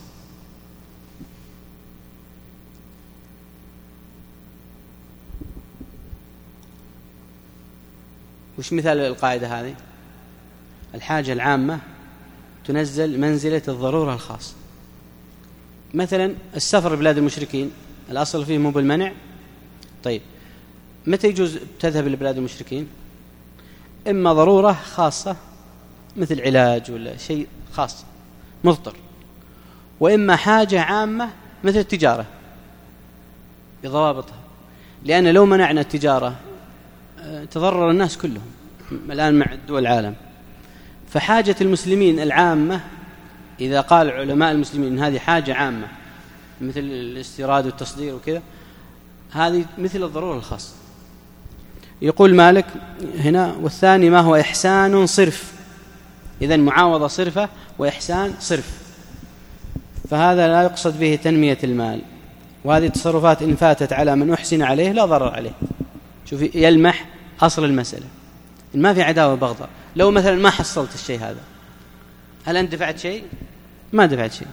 وش مثال القاعدة هذه؟ الحاجة العامة تنزل منزلة الضرورة الخاصة. مثلا السفر بلاد المشركين الأصل فيه مو بالمنع. طيب متى يجوز تذهب لبلاد المشركين؟ إما ضرورة خاصة مثل علاج ولا شيء خاص مضطر، وإما حاجة عامة مثل التجارة بضوابطها، لأن لو منعنا التجارة تضرر الناس كلهم الآن مع دول العالم. فحاجة المسلمين العامة إذا قال علماء المسلمين إن هذه حاجة عامة مثل الاستيراد والتصدير وكذا، هذه مثل الضرورة الخاصة. يقول مالك هنا والثاني ما هو إحسان صرف، إذن معاوضة صرفة وإحسان صرف، فهذا لا يقصد به تنمية المال، وهذه التصرفات إن فاتت على من أحسن عليه لا ضرر عليه. شوف يلمح أصل المسألة، إن ما في عداوة بغضاء. لو مثلا ما حصلت الشيء هذا هل أنت دفعت شيء؟ ما دفعت شيء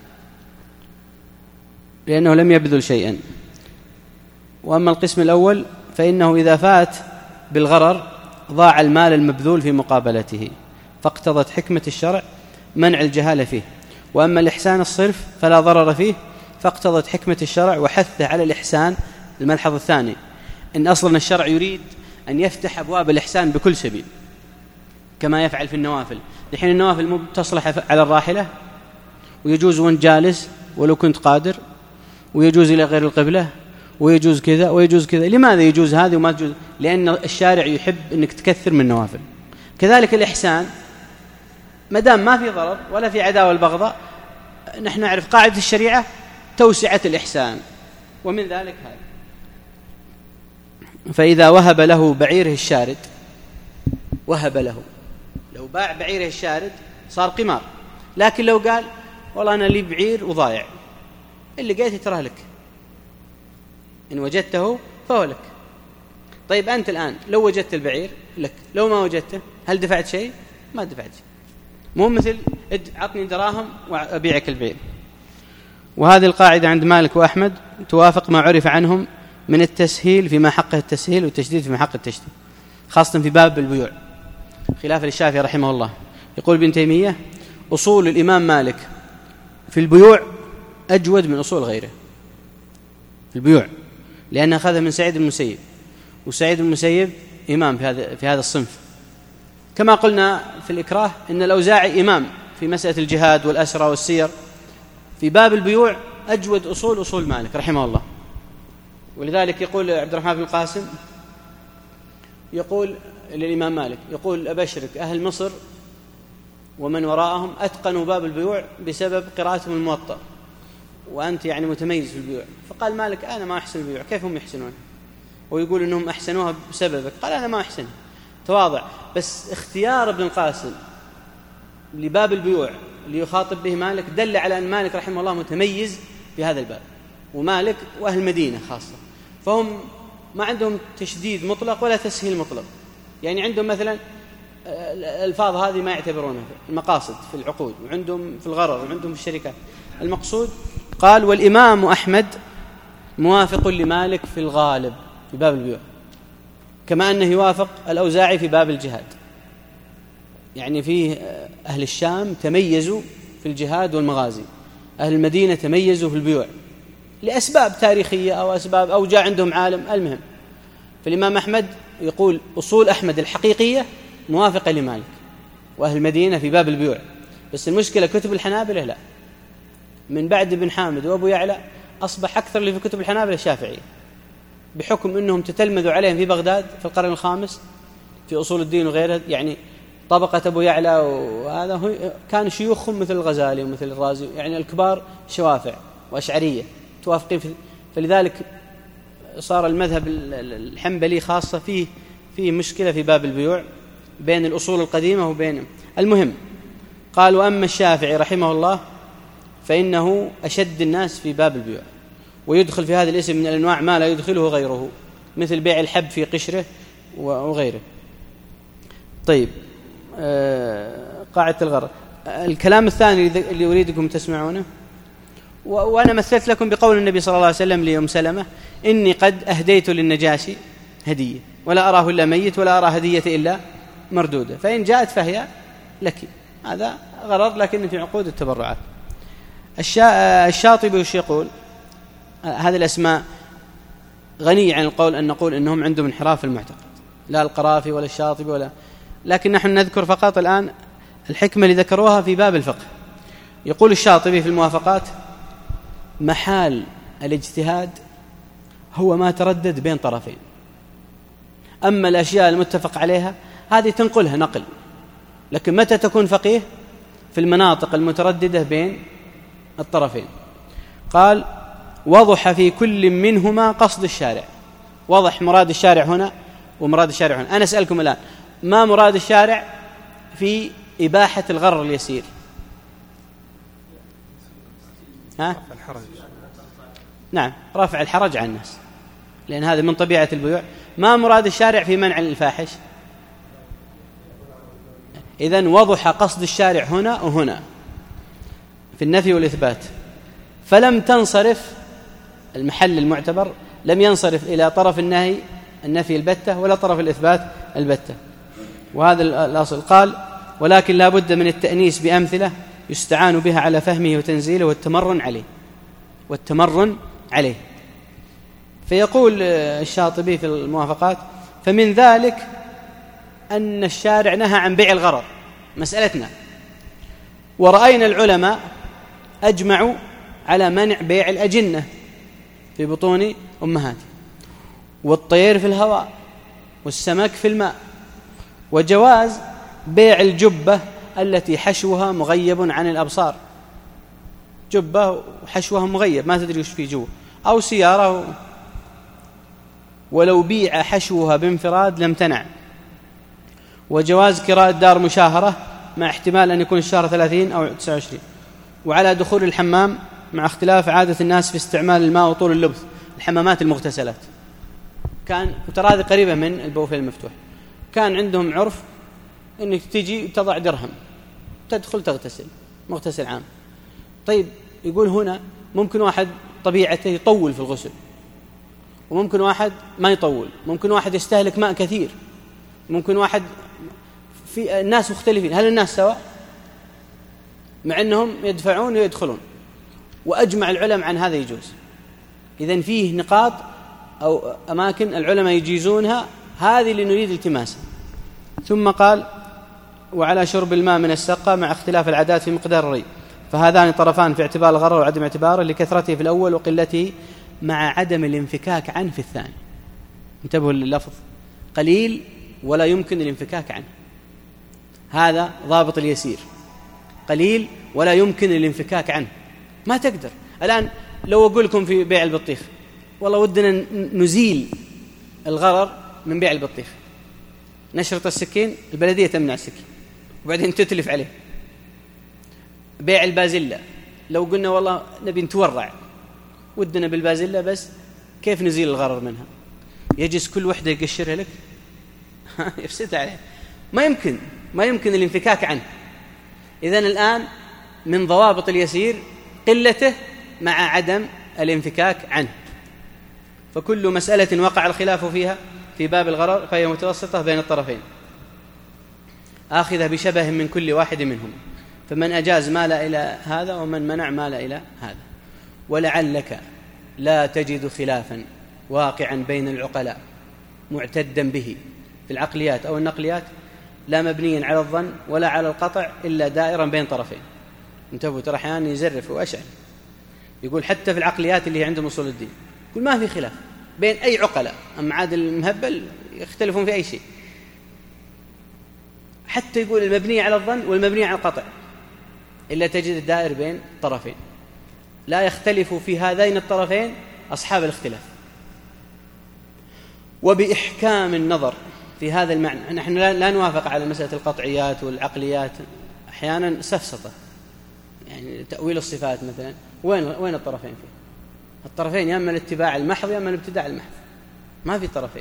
لأنه لم يبذل شيئا. وأما القسم الأول فإنه إذا فات بالغرر ضاع المال المبذول في مقابلته، فاقتضت حكمة الشرع منع الجهالة فيه. وأما الإحسان الصرف فلا ضرر فيه، فاقتضت حكمة الشرع وحثه على الإحسان. الملحظ الثاني إن أصلا الشرع يريد أن يفتح أبواب الإحسان بكل سبيل كما يفعل في النوافل. الحين النوافل تصلح على الراحلة ويجوز وانت جالس ولو كنت قادر، ويجوز إلى غير القبلة، ويجوز كذا ويجوز كذا. لماذا يجوز هذه وما تجوز؟ لأن الشارع يحب أنك تكثر من النوافل. كذلك الإحسان ما دام ما في ضرر ولا في عداوة البغضاء، نحن نعرف قاعدة الشريعة توسعة الإحسان، ومن ذلك هذا. فإذا وهب له بعيره الشارد، وهب له، لو باع بعيره الشارد صار قمار. لكن لو قال والله أنا لي بعير وضايع، اللي لقيته تراه لك، إن وجدته فهو لك. طيب أنت الآن لو وجدت البعير لك، لو ما وجدته هل دفعت شيء؟ ما دفعت شيء. مو مثل عطني دراهم وأبيعك البعير. وهذه القاعدة عند مالك وأحمد توافق ما عرف عنهم من التسهيل فيما حقه التسهيل والتشديد فيما حقه التشديد، خاصة في باب البيوع، خلافا للشافعي رحمه الله. يقول ابن تيمية أصول الإمام مالك في البيوع أجود من أصول غيره في البيوع، لأن أخذها من سعيد المسيب، وسعيد المسيب إمام في هذا في هذا الصنف. كما قلنا في الإكراه إن الأوزاعي إمام في مسألة الجهاد والأسرى والسير. في باب البيوع أجود أصول أصول مالك رحمه الله. ولذلك يقول عبد الرحمن بن القاسم يقول للإمام مالك يقول أبشرك أهل مصر ومن وراءهم أتقنوا باب البيوع بسبب قراءتهم الموطأ، وأنت يعني متميز في البيوع. فقال مالك أنا ما أحسن البيوع، كيف هم يحسنون؟ ويقول إنهم أحسنوها بسببك. قال أنا ما أحسن، تواضع. بس اختيار ابن القاسم لباب البيوع ليخاطب به مالك دل على أن مالك رحمه الله متميز في هذا الباب، ومالك وأهل المدينة خاصة، فهم ما عندهم تشديد مطلق ولا تسهيل مطلق. يعني عندهم مثلا الألفاظ هذه ما يعتبرونها المقاصد في العقود، وعندهم في الغرر، وعندهم في الشركات. المقصود قال والإمام أحمد موافق لمالك في الغالب في باب البيوع، كما أنه يوافق الأوزاعي في باب الجهاد. يعني فيه أهل الشام تميزوا في الجهاد والمغازي، أهل المدينة تميزوا في البيوع لأسباب تاريخية أو أسباب أو جاء عندهم عالم. المهم فالإمام أحمد يقول أصول أحمد الحقيقية موافقة لمالك وأهل المدينة في باب البيوع. بس المشكلة كتب الحنابلة لا، من بعد ابن حامد وأبو يعلى أصبح أكثر اللي في كتب الحنابلة الشافعية، بحكم أنهم تتلمذوا عليهم في بغداد في القرن الخامس في أصول الدين وغيرها. يعني طبقة أبو يعلى وهذا كان شيوخهم مثل الغزالي ومثل الرازي، يعني الكبار شوافع وأشعرية توافقين في، فلذلك صار المذهب الحنبلي خاصة فيه فيه مشكلة في باب البيوع بين الأصول القديمة وبين. المهم قال وأما الشافعي رحمه الله فإنه أشد الناس في باب البيوع، ويدخل في هذا الاسم من الأنواع ما لا يدخله غيره، مثل بيع الحب في قشره وغيره. طيب قاعدة الغرر. الكلام الثاني اللي أريدكم تسمعونه، وأنا مثلت لكم بقول النبي صلى الله عليه وسلم لأم سلمة إني قد أهديت للنجاشي هدية ولا أراه إلا ميت ولا أرى هدية إلا مردودة، فإن جاءت فهي لك. هذا غرر لكن في عقود التبرعات. الشاطبي وش يقول؟ هذه الأسماء غنية عن القول أن نقول إنهم عندهم انحراف في المعتقد، لا القرافي ولا الشاطبي ولا، لكن نحن نذكر فقط الآن الحكمة اللي ذكروها في باب الفقه. يقول الشاطبي في الموافقات محال الاجتهاد هو ما تردد بين طرفين، أما الأشياء المتفق عليها هذه تنقلها نقل، لكن متى تكون فقيه؟ في المناطق المترددة بين الطرفين. قال وضح في كل منهما قصد الشارع، وضح مراد الشارع هنا ومراد الشارع هنا. أنا أسألكم الآن ما مراد الشارع في إباحة الغرر اليسير؟ ها؟ الحرج. نعم، رفع الحرج عن الناس، لأن هذا من طبيعة البيوع. ما مراد الشارع في منع الفاحش؟ إذن وضح قصد الشارع هنا وهنا في النفي والإثبات، فلم تنصرف المحل المعتبر، لم ينصرف إلى طرف النهي النفي البتة ولا طرف الإثبات البتة. وهذا الأصل. قال ولكن لا بد من التأنيس بأمثلة يستعان بها على فهمه وتنزيله والتمرن عليه والتمرن عليه. فيقول الشاطبي في الموافقات فمن ذلك أن الشارع نهى عن بيع الغرر مسألتنا، ورأينا العلماء أجمعوا على منع بيع الأجنة في بطون أمهاته، والطير في الهواء، والسمك في الماء، وجواز بيع الجبة التي حشوها مغيب عن الأبصار، جبة وحشوها مغيب ما تدري وش في جوا، أو سيارة ولو بيع حشوها بانفراد لم تنع، وجواز كراء الدار مشاهرة مع احتمال أن يكون الشهر ثلاثين أو تسعة وعشرين، وعلى دخول الحمام مع اختلاف عادة الناس في استعمال الماء وطول اللبث، الحمامات المغتسلات. كان ترى هذه قريبة من البوفيه المفتوح، كان عندهم عرف أنك تجي تضع درهم تدخل تغتسل مغتسل عام. طيب يقول هنا ممكن واحد طبيعته يطول في الغسل، وممكن واحد ما يطول، ممكن واحد يستهلك ماء كثير، ممكن واحد في الناس مختلفين. هل الناس سواء؟ مع أنهم يدفعون ويدخلون، وأجمع العلماء عن هذا يجوز. إذن فيه نقاط أو أماكن العلماء يجيزونها، هذه اللي نريد التماسها. ثم قال وعلى شرب الماء من السقة مع اختلاف العادات في مقدار الري، فهذان طرفان في اعتبار الغرر وعدم اعتباره لكثرته في الأول وقلته مع عدم الانفكاك عنه في الثاني. انتبهوا لللفظ، قليل ولا يمكن الانفكاك عنه. هذا ضابط اليسير، قليل ولا يمكن الانفكاك عنه، ما تقدر. الآن لو أقول لكم في بيع البطيخ والله ودنا نزيل الغرر من بيع البطيخ، نشرط السكين، البلدية تمنع السكين وبعدين تتلف عليه. بيع البازلة لو قلنا والله نبي نتورع ودنا بالبازلة بس كيف نزيل الغرر منها؟ يجلس كل وحدة يقشرها لك يفسدها عليه، ما يمكن ما يمكن الانفكاك عنه. إذن الآن من ضوابط اليسير قلته مع عدم الانفكاك عنه. فكل مسألة وقع الخلاف فيها في باب الغرر فهي متوسطة بين الطرفين، آخذة بشبه من كل واحد منهم، فمن أجاز مال إلى هذا ومن منع مال إلى هذا. ولعلك لا تجد خلافا واقعا بين العقلاء معتدا به في العقليات أو النقليات لا مبنيا على الظن ولا على القطع إلا دائرا بين طرفين. انتبهوا، ترى أحيانا يزرف وأشعل، يقول حتى في العقليات اللي هي عندهم أصول الدين يقول ما في خلاف بين أي عقلاء، أما عاد المهبل يختلفون في أي شيء. حتى يقول المبني على الظن والمبني على القطع إلا تجد الدائر بين طرفين، لا يختلف في هذين الطرفين أصحاب الاختلاف. وبإحكام النظر في هذا المعنى، نحن لا نوافق على مسألة القطعيات والعقليات، أحيانا سفسطة، يعني تأويل الصفات مثلا، وين وين الطرفين فيه؟ الطرفين يا اما الاتباع المحض يا اما الابتداع المحض، ما في طرفين.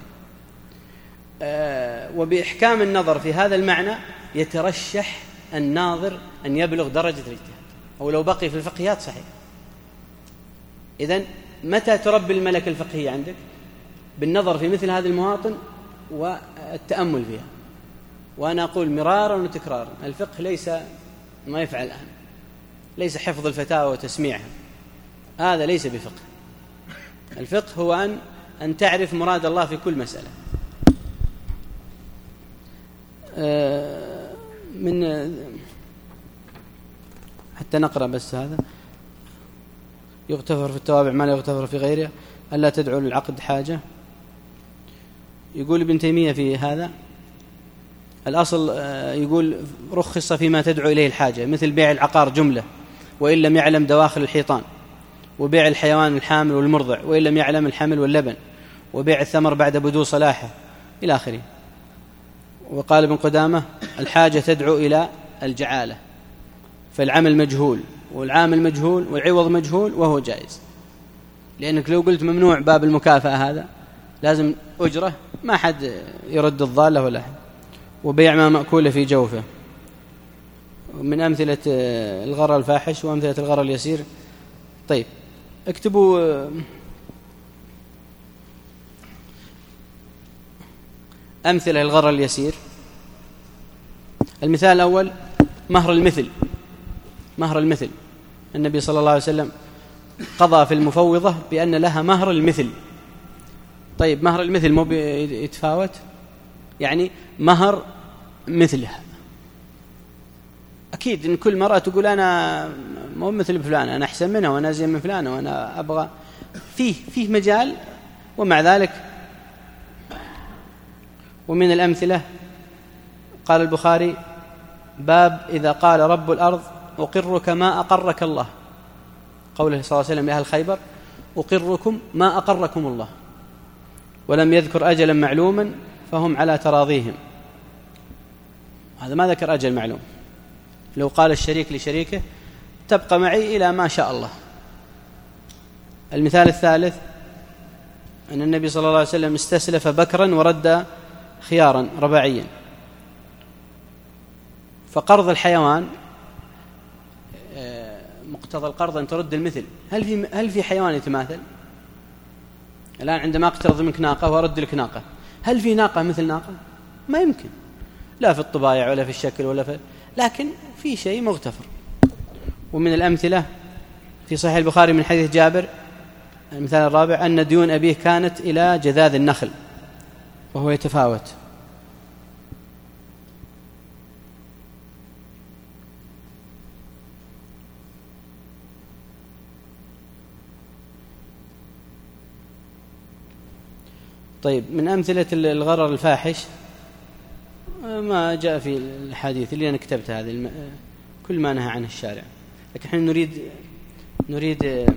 آه وبإحكام النظر في هذا المعنى يترشح الناظر أن يبلغ درجة الاجتهاد، أو لو بقي في الفقهيات صحيح. إذن متى تربي الملكة الفقهية عندك؟ بالنظر في مثل هذه المواطن والتأمل فيها. وأنا أقول مرارا وتكرارا، الفقه ليس ما يفعل الآن، ليس حفظ الفتاوى وتسميعها، هذا ليس بفقه. الفقه هو أن أن تعرف مراد الله في كل مسألة. من حتى نقرأ بس هذا، يغتفر في التوابع ما لا يغتفر في غيره، ألا تدعو للعقد حاجة. يقول ابن تيمية في هذا الأصل، يقول رخص فيما تدعو إليه الحاجة، مثل بيع العقار جملة وإن لم يعلم دواخل الحيطان، وبيع الحيوان الحامل والمرضع وإن لم يعلم الحمل واللبن، وبيع الثمر بعد بدو صلاحه إلى آخره. وقال ابن قدامة الحاجة تدعو إلى الجعالة، فالعمل مجهول والعامل مجهول والعوض مجهول وهو جائز، لأنك لو قلت ممنوع باب المكافأة هذا لازم أجرة، ما حد يرد الضالة ولا حد. وبيع ما مأكول في جوفه. من أمثلة الغرر الفاحش وأمثلة الغرر اليسير. طيب اكتبوا أمثلة الغرر اليسير. المثال الأول مهر المثل. مهر المثل النبي صلى الله عليه وسلم قضى في المفوضة بأن لها مهر المثل. طيب مهر المثل مو بيتفاوت، يعني مهر مثلها. أكيد إن كل مرة تقول أنا مو مثل فلان، أنا أحسن منها وأنا أزين من فلان وأنا أبغى، فيه فيه مجال. ومع ذلك ومن الأمثلة قال البخاري باب إذا قال رب الأرض أقرك ما أقرك الله، قوله صلى الله عليه وسلم لأهل خيبر أقركم ما أقركم الله، ولم يذكر أجلا معلوما فهم على تراضيهم. هذا ما ذكر أجل معلوم. لو قال الشريك لشريكه تبقى معي إلى ما شاء الله. المثال الثالث أن النبي صلى الله عليه وسلم استسلف بكرا ورد خيارا رباعيا. فقرض الحيوان مقتضى القرض أن ترد المثل. هل في هل في حيوان يتماثل؟ الآن عندما أقترض منك ناقة وأرد لك ناقة، هل في ناقة مثل ناقة؟ ما يمكن، لا في الطبايع ولا في الشكل ولا في، لكن في شيء مغتفر. ومن الأمثلة في صحيح البخاري من حديث جابر المثال الرابع أن ديون أبيه كانت إلى جذاذ النخل وهو يتفاوت. طيب من أمثلة الغرر الفاحش ما جاء في الحديث اللي أنا كتبتها هذه الم... كل ما نهى عنه الشارع، لكن احنا نريد نريد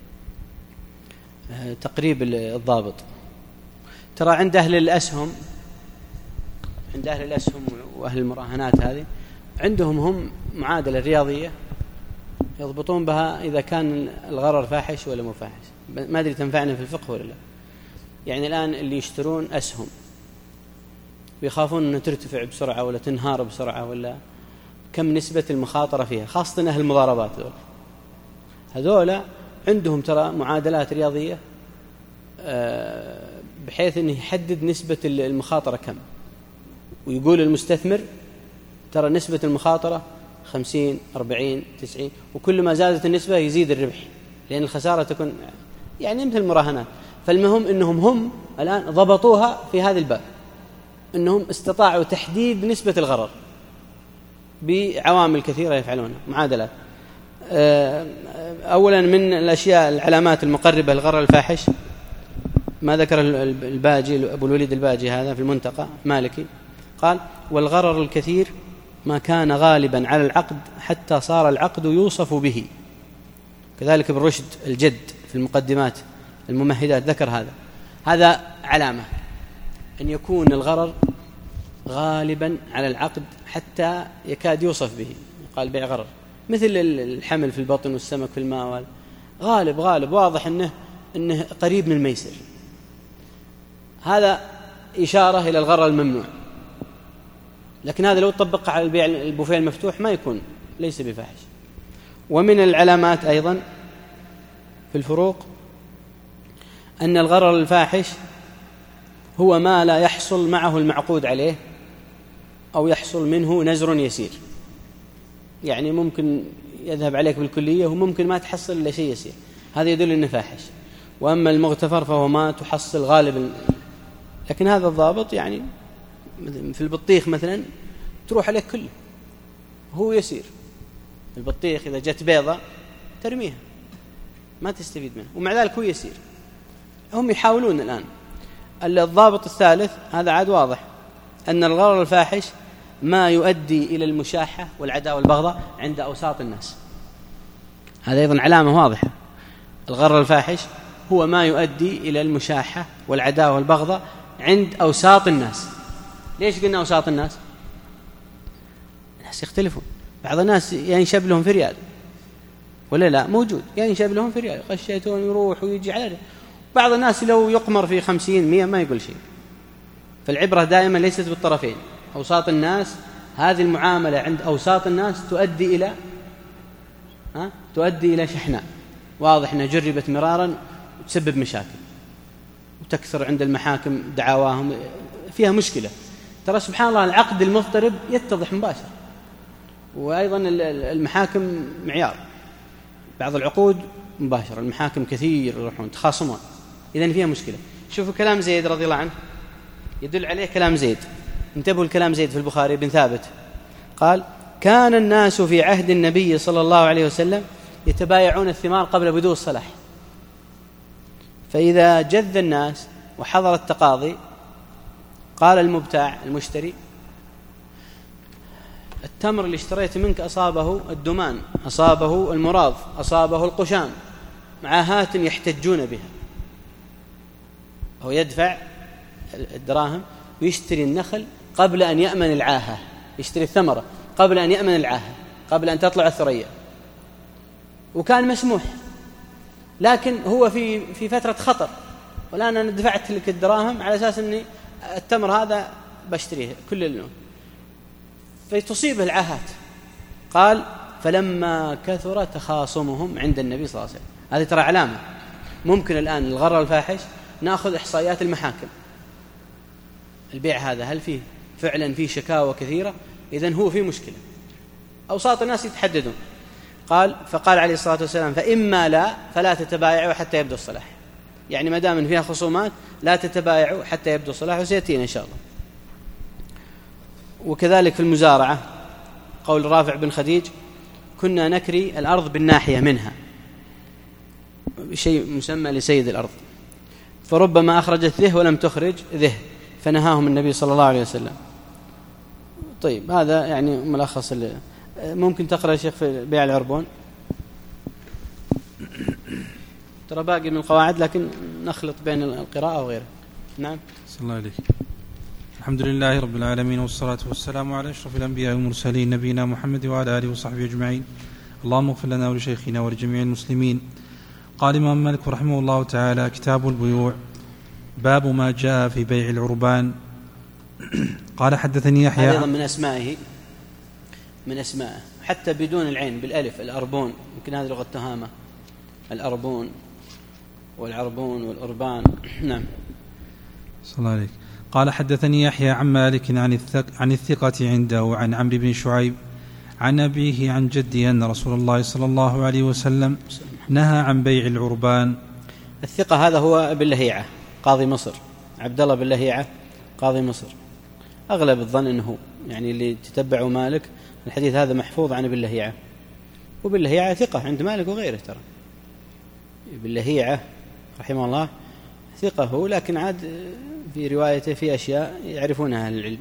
تقريب الضابط. ترى عند أهل الأسهم عند أهل الأسهم وأهل المراهنات هذه عندهم هم معادلة رياضية يضبطون بها إذا كان الغرر فاحش ولا مو فاحش. ما أدري تنفعنا في الفقه ولا لا. يعني الآن اللي يشترون أسهم ويخافون أن ترتفع بسرعة ولا تنهار بسرعة ولا كم نسبة المخاطرة فيها، خاصة أهل المضاربات هذول هذولا عندهم ترى معادلات رياضية بحيث أنه يحدد نسبة المخاطرة كم، ويقول المستثمر ترى نسبة المخاطرة خمسين أربعين تسعين، وكل ما زادت النسبة يزيد الربح، لأن الخسارة تكون يعني مثل المراهنات. فالمهم أنهم هم الآن ضبطوها في هذا الباب، أنهم استطاعوا تحديد نسبة الغرر بعوامل كثيرة يفعلونها معادلات. أولا من الأشياء العلامات المقربة للغرر الفاحش ما ذكر الباجي أبو الوليد الباجي هذا في المنتقى مالكي، قال: والغرر الكثير ما كان غالبا على العقد حتى صار العقد يوصف به. كذلك ابن رشد الجد في المقدمات الممهدات ذكر هذا. هذا علامة أن يكون الغرر غالبا على العقد حتى يكاد يوصف به، قال بيع غرر، مثل الحمل في البطن والسمك في الماء، غالب غالب واضح أنه, إنه قريب من الميسر. هذا إشارة إلى الغرر الممنوع، لكن هذا لو طبق على البيع البوفيه المفتوح ما يكون ليس بفاحش. ومن العلامات أيضا في الفروق أن الغرر الفاحش هو ما لا يحصل معه المعقود عليه أو يحصل منه نزر يسير، يعني ممكن يذهب عليك بالكلية وممكن ما تحصل إلا شيء يسير، هذا يدل أنه فاحش. وأما المغتفر فهو ما تحصل غالبا، لكن هذا الضابط يعني في البطيخ مثلا تروح عليك كله هو يسير. البطيخ إذا جت بيضة ترميها ما تستفيد منها، ومع ذلك هو يسير. هم يحاولون الآن. الضابط الثالث هذا عاد واضح، أن الغرر الفاحش ما يؤدي إلى المشاحة والعداوة والبغضاء عند أوساط الناس. هذا أيضا علامة واضحة. الغرر الفاحش هو ما يؤدي إلى المشاحة والعداوة والبغضاء عند أوساط الناس. ليش قلنا أوساط الناس؟ الناس يختلفون، بعض الناس ينشب لهم في ريال ولا لا موجود، ينشب لهم في ريال خشيتون يروح ويجي على ريال. بعض الناس لو يقمر في خمسين مئة ما يقول شيء. فالعبرة دائما ليست بالطرفين. أوساط الناس هذه المعاملة عند أوساط الناس تؤدي إلى ها؟ تؤدي إلى شحناء واضح أنها جربت مرارا وتسبب مشاكل وتكثر عند المحاكم دعواهم فيها مشكلة. ترى سبحان الله العقد المضطرب يتضح مباشر، وأيضا المحاكم معيار، بعض العقود مباشرة، المحاكم كثير يروحون تخاصمون، إذن فيها مشكلة. شوفوا كلام زيد رضي الله عنه يدل عليه كلام زيد. انتبهوا الكلام زيد في البخاري بن ثابت قال: كان الناس في عهد النبي صلى الله عليه وسلم يتبايعون الثمار قبل بدو الصلاح، فإذا جذ الناس وحضر التقاضي قال المبتاع المشتري: التمر اللي اشتريت منك أصابه الدمان، أصابه المراض، أصابه القشام، مع هات يحتجون بها. هو يدفع الدراهم ويشتري النخل قبل أن يأمن العاهة، يشتري الثمرة قبل أن يأمن العاهة، قبل أن تطلع الثريا، وكان مسموح. لكن هو في في فترة خطر، والآن أنا دفعت لك الدراهم على أساس أني التمر هذا بشتريه كل اليوم، فتصيبه العاهات. قال: فلما كثر تخاصمهم عند النبي صلى الله عليه وسلم. هذه ترى علامة. ممكن الآن الغرر الفاحش نأخذ إحصائيات المحاكم، البيع هذا هل فيه فعلا فيه شكاوى كثيرة؟ إذن هو فيه مشكلة. أوساط الناس يتحددون. قال فقال عليه الصلاة والسلام: فإما لا فلا تتبايعوا حتى يبدو الصلاح. يعني ما دام فيها خصومات لا تتبايعوا حتى يبدو الصلاح، وسيأتينا إن شاء الله. وكذلك في المزارعة قول رافع بن خديج: كنا نكري الأرض بالناحية منها، شيء مسمى لسيد الأرض، فربما أخرجت ذه ولم تخرج ذه، فنهاهم النبي صلى الله عليه وسلم. طيب هذا يعني ملخص. ممكن تقرأ يا شيخ في بيع العربون؟ ترى باقي من القواعد لكن نخلط بين القراءة وغيرها. نعم. صلى الله عليك. الحمد لله رب العالمين، والصلاة والسلام على أشرف الأنبياء والمرسلين نبينا محمد وعلى آله وصحبه أجمعين. اللهم اغفر لنا ولشيخنا ولجميع المسلمين. قال الإمام مالك رحمه الله تعالى: كتاب البيوع، باب ما جاء في بيع العربان. قال حدثني يحيى. أيضا من أسمائه من أسمائه حتى بدون العين بالألف، الأربون، يمكن هذه لغة تهامة، الأربون والعربون والأربان. نعم. صلى الله عليك. قال حدثني يحيى عن مالك عن الثق عن الثقة عنده عن عمرو بن شعيب عن أبيه عن جده أن رسول الله صلى الله عليه وسلم نهى عن بيع العربان. الثقة هذا هو ابن لهيعة قاضي مصر، عبد الله بن لهيعة قاضي مصر. أغلب الظن أنه يعني اللي تتبعوا مالك الحديث هذا محفوظ عن ابن لهيعة، وابن لهيعة ثقة عند مالك وغيره. ترى ابن لهيعة رحمه الله ثقة هو، لكن عاد في روايته في أشياء يعرفونها أهل العلم.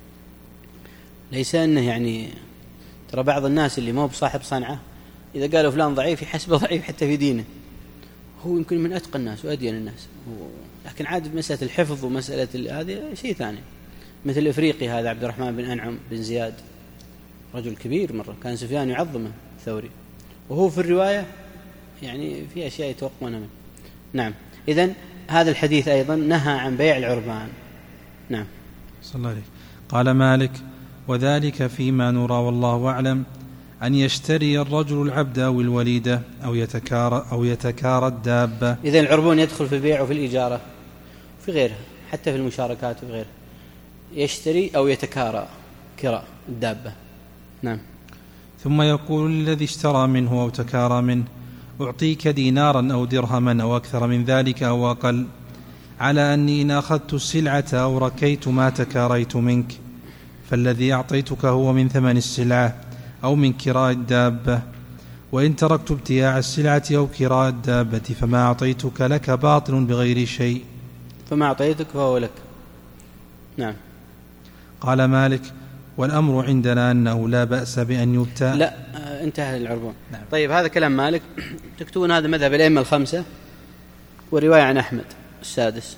ليس أنه يعني، ترى بعض الناس اللي مو بصاحب صنعة إذا قالوا فلان ضعيف يحسبه ضعيف حتى في دينه، هو يمكن من أتقى الناس وأدين الناس، لكن عاد مسألة الحفظ ومسألة هذه شيء ثاني. مثل الإفريقي هذا عبد الرحمن بن أنعم بن زياد، رجل كبير مرة، كان سفيان يعظمه الثوري، وهو في الرواية يعني في أشياء يتوقعون منه. نعم. إذن هذا الحديث أيضا نهى عن بيع العربان. نعم. صلى الله عليه. قال مالك: وذلك فيما نرى والله أعلم أن يشتري الرجل العبد أو الوليدة أو يتكارى أو يتكارى الدابة. إذن العربون يدخل في البيع وفي الإجارة في غيرها، حتى في المشاركات وفي غيرها، يشتري أو يتكارى كراء الدابة. نعم. ثم يقول الذي اشترى منه أو تكارى منه: أعطيك دينارا أو درهما أو أكثر من ذلك أو أقل، على أني إن أخذت السلعة أو ركيت ما تكاريت منك، فالذي أعطيتك هو من ثمن السلعة أو من كراء الدابة، وإن تركت ابتياع السلعة أو كراء الدابة فما أعطيتك لك باطل بغير شيء. فما أعطيتك فهو لك. نعم. قال مالك: والأمر عندنا أنه لا بأس بأن يبتاع. لا، انتهى العربون. نعم. طيب هذا كلام مالك. تكتبون هذا مذهب الأئمة الخمسة، ورواية عن أحمد السادس.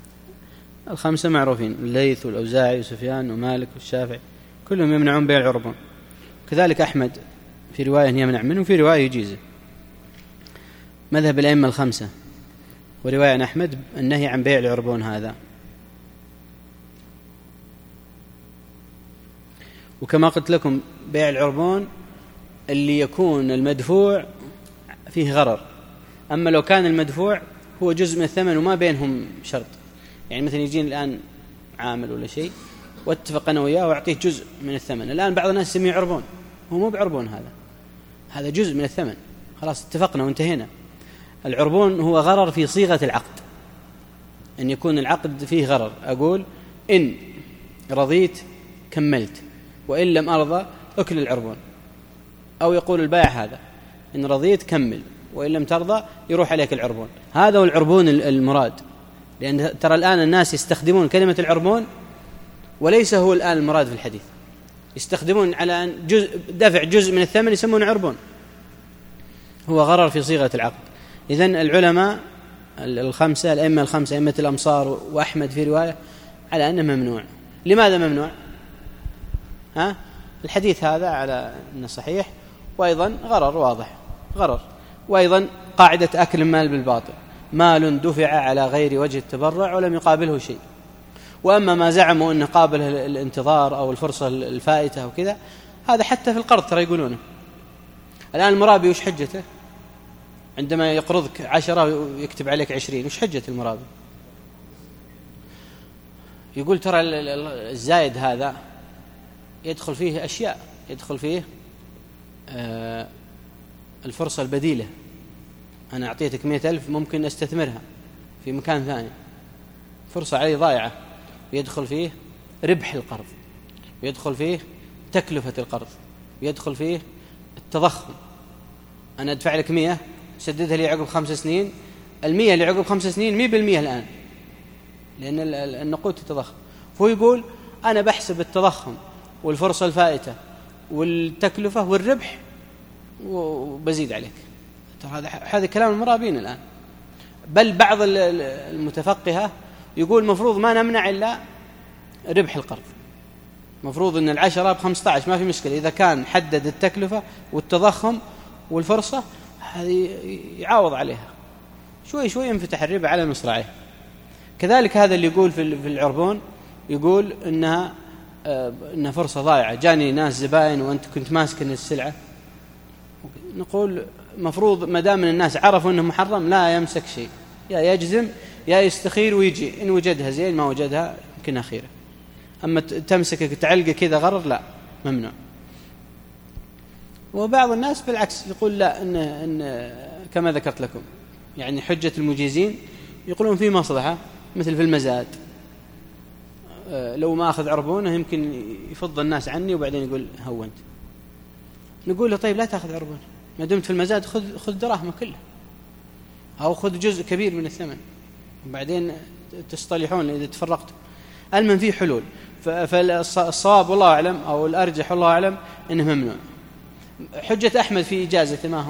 الخمسة معروفين: الليث والأوزاعي وسفيان ومالك والشافعي، كلهم يمنعون بيع العربون. كذلك أحمد في رواية يمنع منه وفي رواية يجيزه. مذهب الأئمة الخمسة ورواية عن أحمد النهي عن بيع العربون هذا. وكما قلت لكم بيع العربون اللي يكون المدفوع فيه غرر، أما لو كان المدفوع هو جزء من الثمن وما بينهم شرط، يعني مثلا يجين الآن عامل ولا شيء واتفق أنا وياه وأعطيه جزء من الثمن. الآن بعض الناس يسميه عربون، هو مو بعربون، هذا هذا جزء من الثمن، خلاص اتفقنا وانتهينا. العربون هو غرر في صيغة العقد، أن يكون العقد فيه غرر، أقول إن رضيت كملت وإن لم أرضى أكل العربون، أو يقول البائع هذا إن رضيت كمل وإن لم ترضى يروح عليك العربون. هذا هو العربون المراد، لأن ترى الآن الناس يستخدمون كلمة العربون وليس هو الآن المراد في الحديث، يستخدمون على أن جزء دفع جزء من الثمن يسمونه عربون، هو غرر في صيغة العقد. إذن العلماء الخمسة الأئمة الخمسة أئمة الأمصار وأحمد في رواية على أنه ممنوع. لماذا ممنوع؟ ها؟ الحديث هذا على أنه صحيح، وأيضا غرر واضح، غرر، وأيضا قاعدة أكل المال بالباطل، مال دفع على غير وجه التبرع ولم يقابله شيء. وأما ما زعموا أنه قابل الانتظار أو الفرصة الفائتة أو كذا، هذا حتى في القرض ترى يقولونه. الآن المرابي وش حجته عندما يقرضك عشرة ويكتب عليك عشرين؟ وش حجة المرابي؟ يقول ترى الزايد هذا يدخل فيه أشياء، يدخل فيه آه الفرصة البديلة، أنا أعطيتك مئة ألف ممكن أستثمرها في مكان ثاني، فرصة علي ضائعة، ويدخل فيه ربح القرض، ويدخل فيه تكلفة القرض، ويدخل فيه التضخم. أنا أدفع لك مئة سددها لي عقب خمس سنين، المئة اللي عقب خمس سنين مئة بالمئة الآن، لأن النقود تتضخم. فهو يقول أنا بحسب التضخم والفرصة الفائتة والتكلفة والربح وبزيد عليك. هذا هذا كلام المرابين الآن. بل بعض المتفقهة يقول مفروض ما نمنع إلا ربح القرض، مفروض أن العشرة بخمسة عشر ما في مشكلة، إذا كان حدد التكلفة والتضخم والفرصة هذه يعاوض عليها، شوي شوي ينفتح الربا على مصراعيه. كذلك هذا اللي يقول في العربون يقول إنها إنها فرصة ضائعة، جاني ناس زباين وأنت كنت ماسك السلعة، نقول مفروض ما دام الناس عرفوا أنه محرم لا يمسك شيء، يا يجزم يا يستخير ويجي، إن وجدها زين ما وجدها يمكن أخيرا. أما تمسكك تعلق كذا غرر لا، ممنوع. وبعض الناس بالعكس يقول لا، إن, إن كما ذكرت لكم يعني حجة المجيزين يقولون في مصلحة، مثل في المزاد لو ما أخذ عربونه يمكن يفضل الناس عني وبعدين يقول هونت. نقول له طيب لا تأخذ عربونه، ما دمت في المزاد خذ خذ دراهمه كلها أو خذ جزء كبير من الثمن وبعدين تصطلحون إذا تفرقتوا. المن فيه حلول. فالصواب والله أعلم أو الأرجح والله أعلم إنه ممنوع. حجة أحمد في إجازة ما هو؟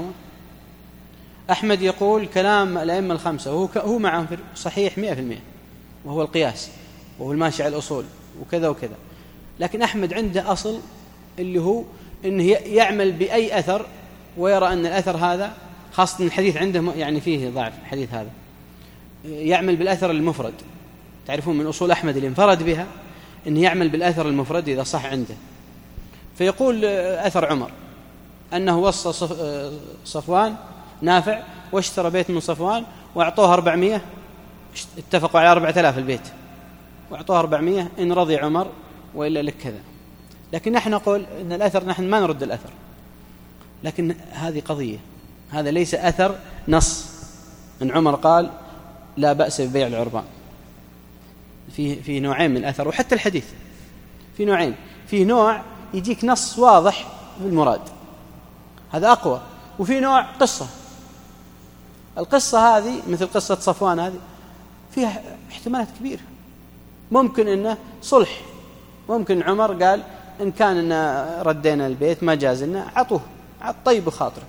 أحمد يقول كلام الأئمة الخمسة وهو هو معهم صحيح مئة في المئة، وهو القياس وهو الماشي على الأصول وكذا وكذا. لكن أحمد عنده أصل اللي هو إنه يعمل بأي أثر ويرى أن الأثر هذا، خاصة الحديث عنده يعني فيه ضعف الحديث هذا، يعمل بالأثر المفرد. تعرفون من أصول أحمد اللي انفرد بها إنه يعمل بالأثر المفرد إذا صح عنده. فيقول أثر عمر أنه وصى صفوان نافع واشترى بيت من صفوان وأعطوه أربعمائة، اتفقوا على أربعة آلاف البيت وأعطوه أربعمائة، إن رضي عمر وإلا لك كذا. لكن نحن نقول إن الأثر نحن ما نرد الأثر، لكن هذه قضية، هذا ليس أثر نص أن عمر قال لا بأس ببيع العربان. في في نوعين من الأثر، وحتى الحديث في نوعين، في نوع يجيك نص واضح بالمراد هذا أقوى، وفي نوع قصة. القصة هذه مثل قصة صفوان هذه فيها احتمالات كبيرة، ممكن إنه صلح، ممكن عمر قال إن كان إن ردينا البيت ما جاز لنا عطوه عط طيب خاطره،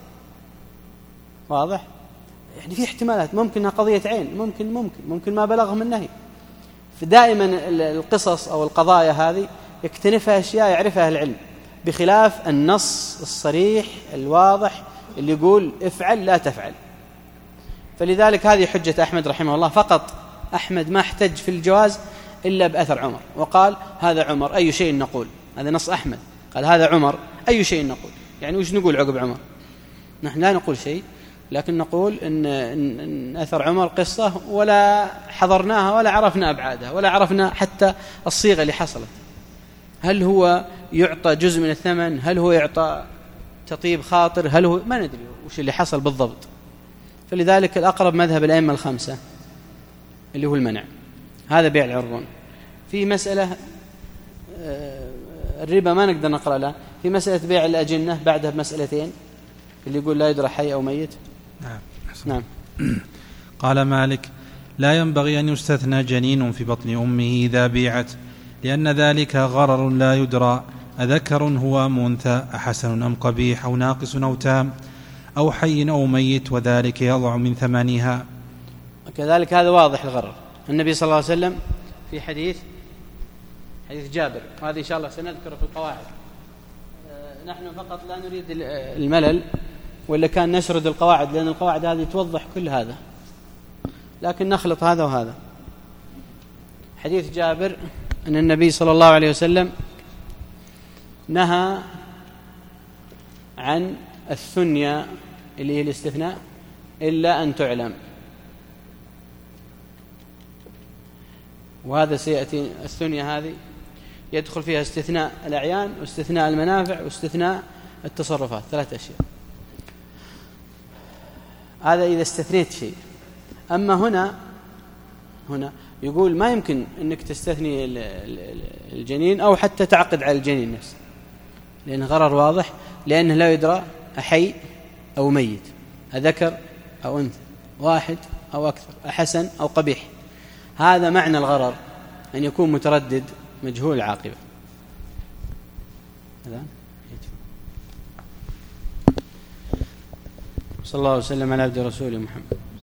واضح؟ يعني في احتمالات، ممكن إنها قضية عين، ممكن ممكن ممكن ما بلغهم النهي. فدائما القصص أو القضايا هذه يكتنفها أشياء يعرفها العلم، بخلاف النص الصريح الواضح اللي يقول افعل لا تفعل. فلذلك هذه حجة أحمد رحمه الله. فقط أحمد ما احتج في الجواز إلا بأثر عمر، وقال هذا عمر أي شيء نقول، هذا نص أحمد، قال هذا عمر أي شيء نقول. يعني وش نقول عقب عمر؟ نحن لا نقول شيء، لكن نقول إن, إن, إن أثر عمر قصة ولا حضرناها ولا عرفنا أبعادها ولا عرفنا حتى الصيغة اللي حصلت، هل هو يعطى جزء من الثمن، هل هو يعطى تطيب خاطر، هل هو ما ندري وش اللي حصل بالضبط. فلذلك الأقرب مذهب الأئمة الخمسة اللي هو المنع. هذا بيع العربون. في مسألة الربا ما نقدر نقرأ لها، في مسألة بيع الأجنة بعدها بمسألتين اللي يقول لا يدرى حي أو ميت. نعم. نعم. قال مالك لا ينبغي أن يستثنى جنين في بطن أمه إذا بيعت، لأن ذلك غرر لا يدرى أذكر هو أم أنثى، أحسن أم قبيح، أو ناقص أو تام، أو حي أو ميت، وذلك يضع من ثمنها. كذلك هذا واضح الغرر. النبي صلى الله عليه وسلم في حديث حديث جابر، وهذا إن شاء الله سنذكره في القواعد. نحن فقط لا نريد الملل، ولا كان نسرد القواعد، لأن القواعد هذه توضح كل هذا، لكن نخلط هذا وهذا. حديث جابر أن النبي صلى الله عليه وسلم نهى عن الثنيا اللي هي الاستثناء إلا أن تعلم، وهذا سيأتي. الثنيا هذه يدخل فيها استثناء الأعيان واستثناء المنافع واستثناء التصرفات، ثلاث أشياء. هذا إذا استثنيت شيء. أما هنا هنا يقول ما يمكن أنك تستثني الجنين أو حتى تعقد على الجنين نفسه، لأن غرر واضح، لأنه لا يدرى أحي أو ميت، أذكر أو أنثى، واحد أو أكثر، أحسن أو قبيح. هذا معنى الغرر، أن يكون متردد مجهول العاقبة. هذا صلى الله وسلم على عبد رسوله محمد.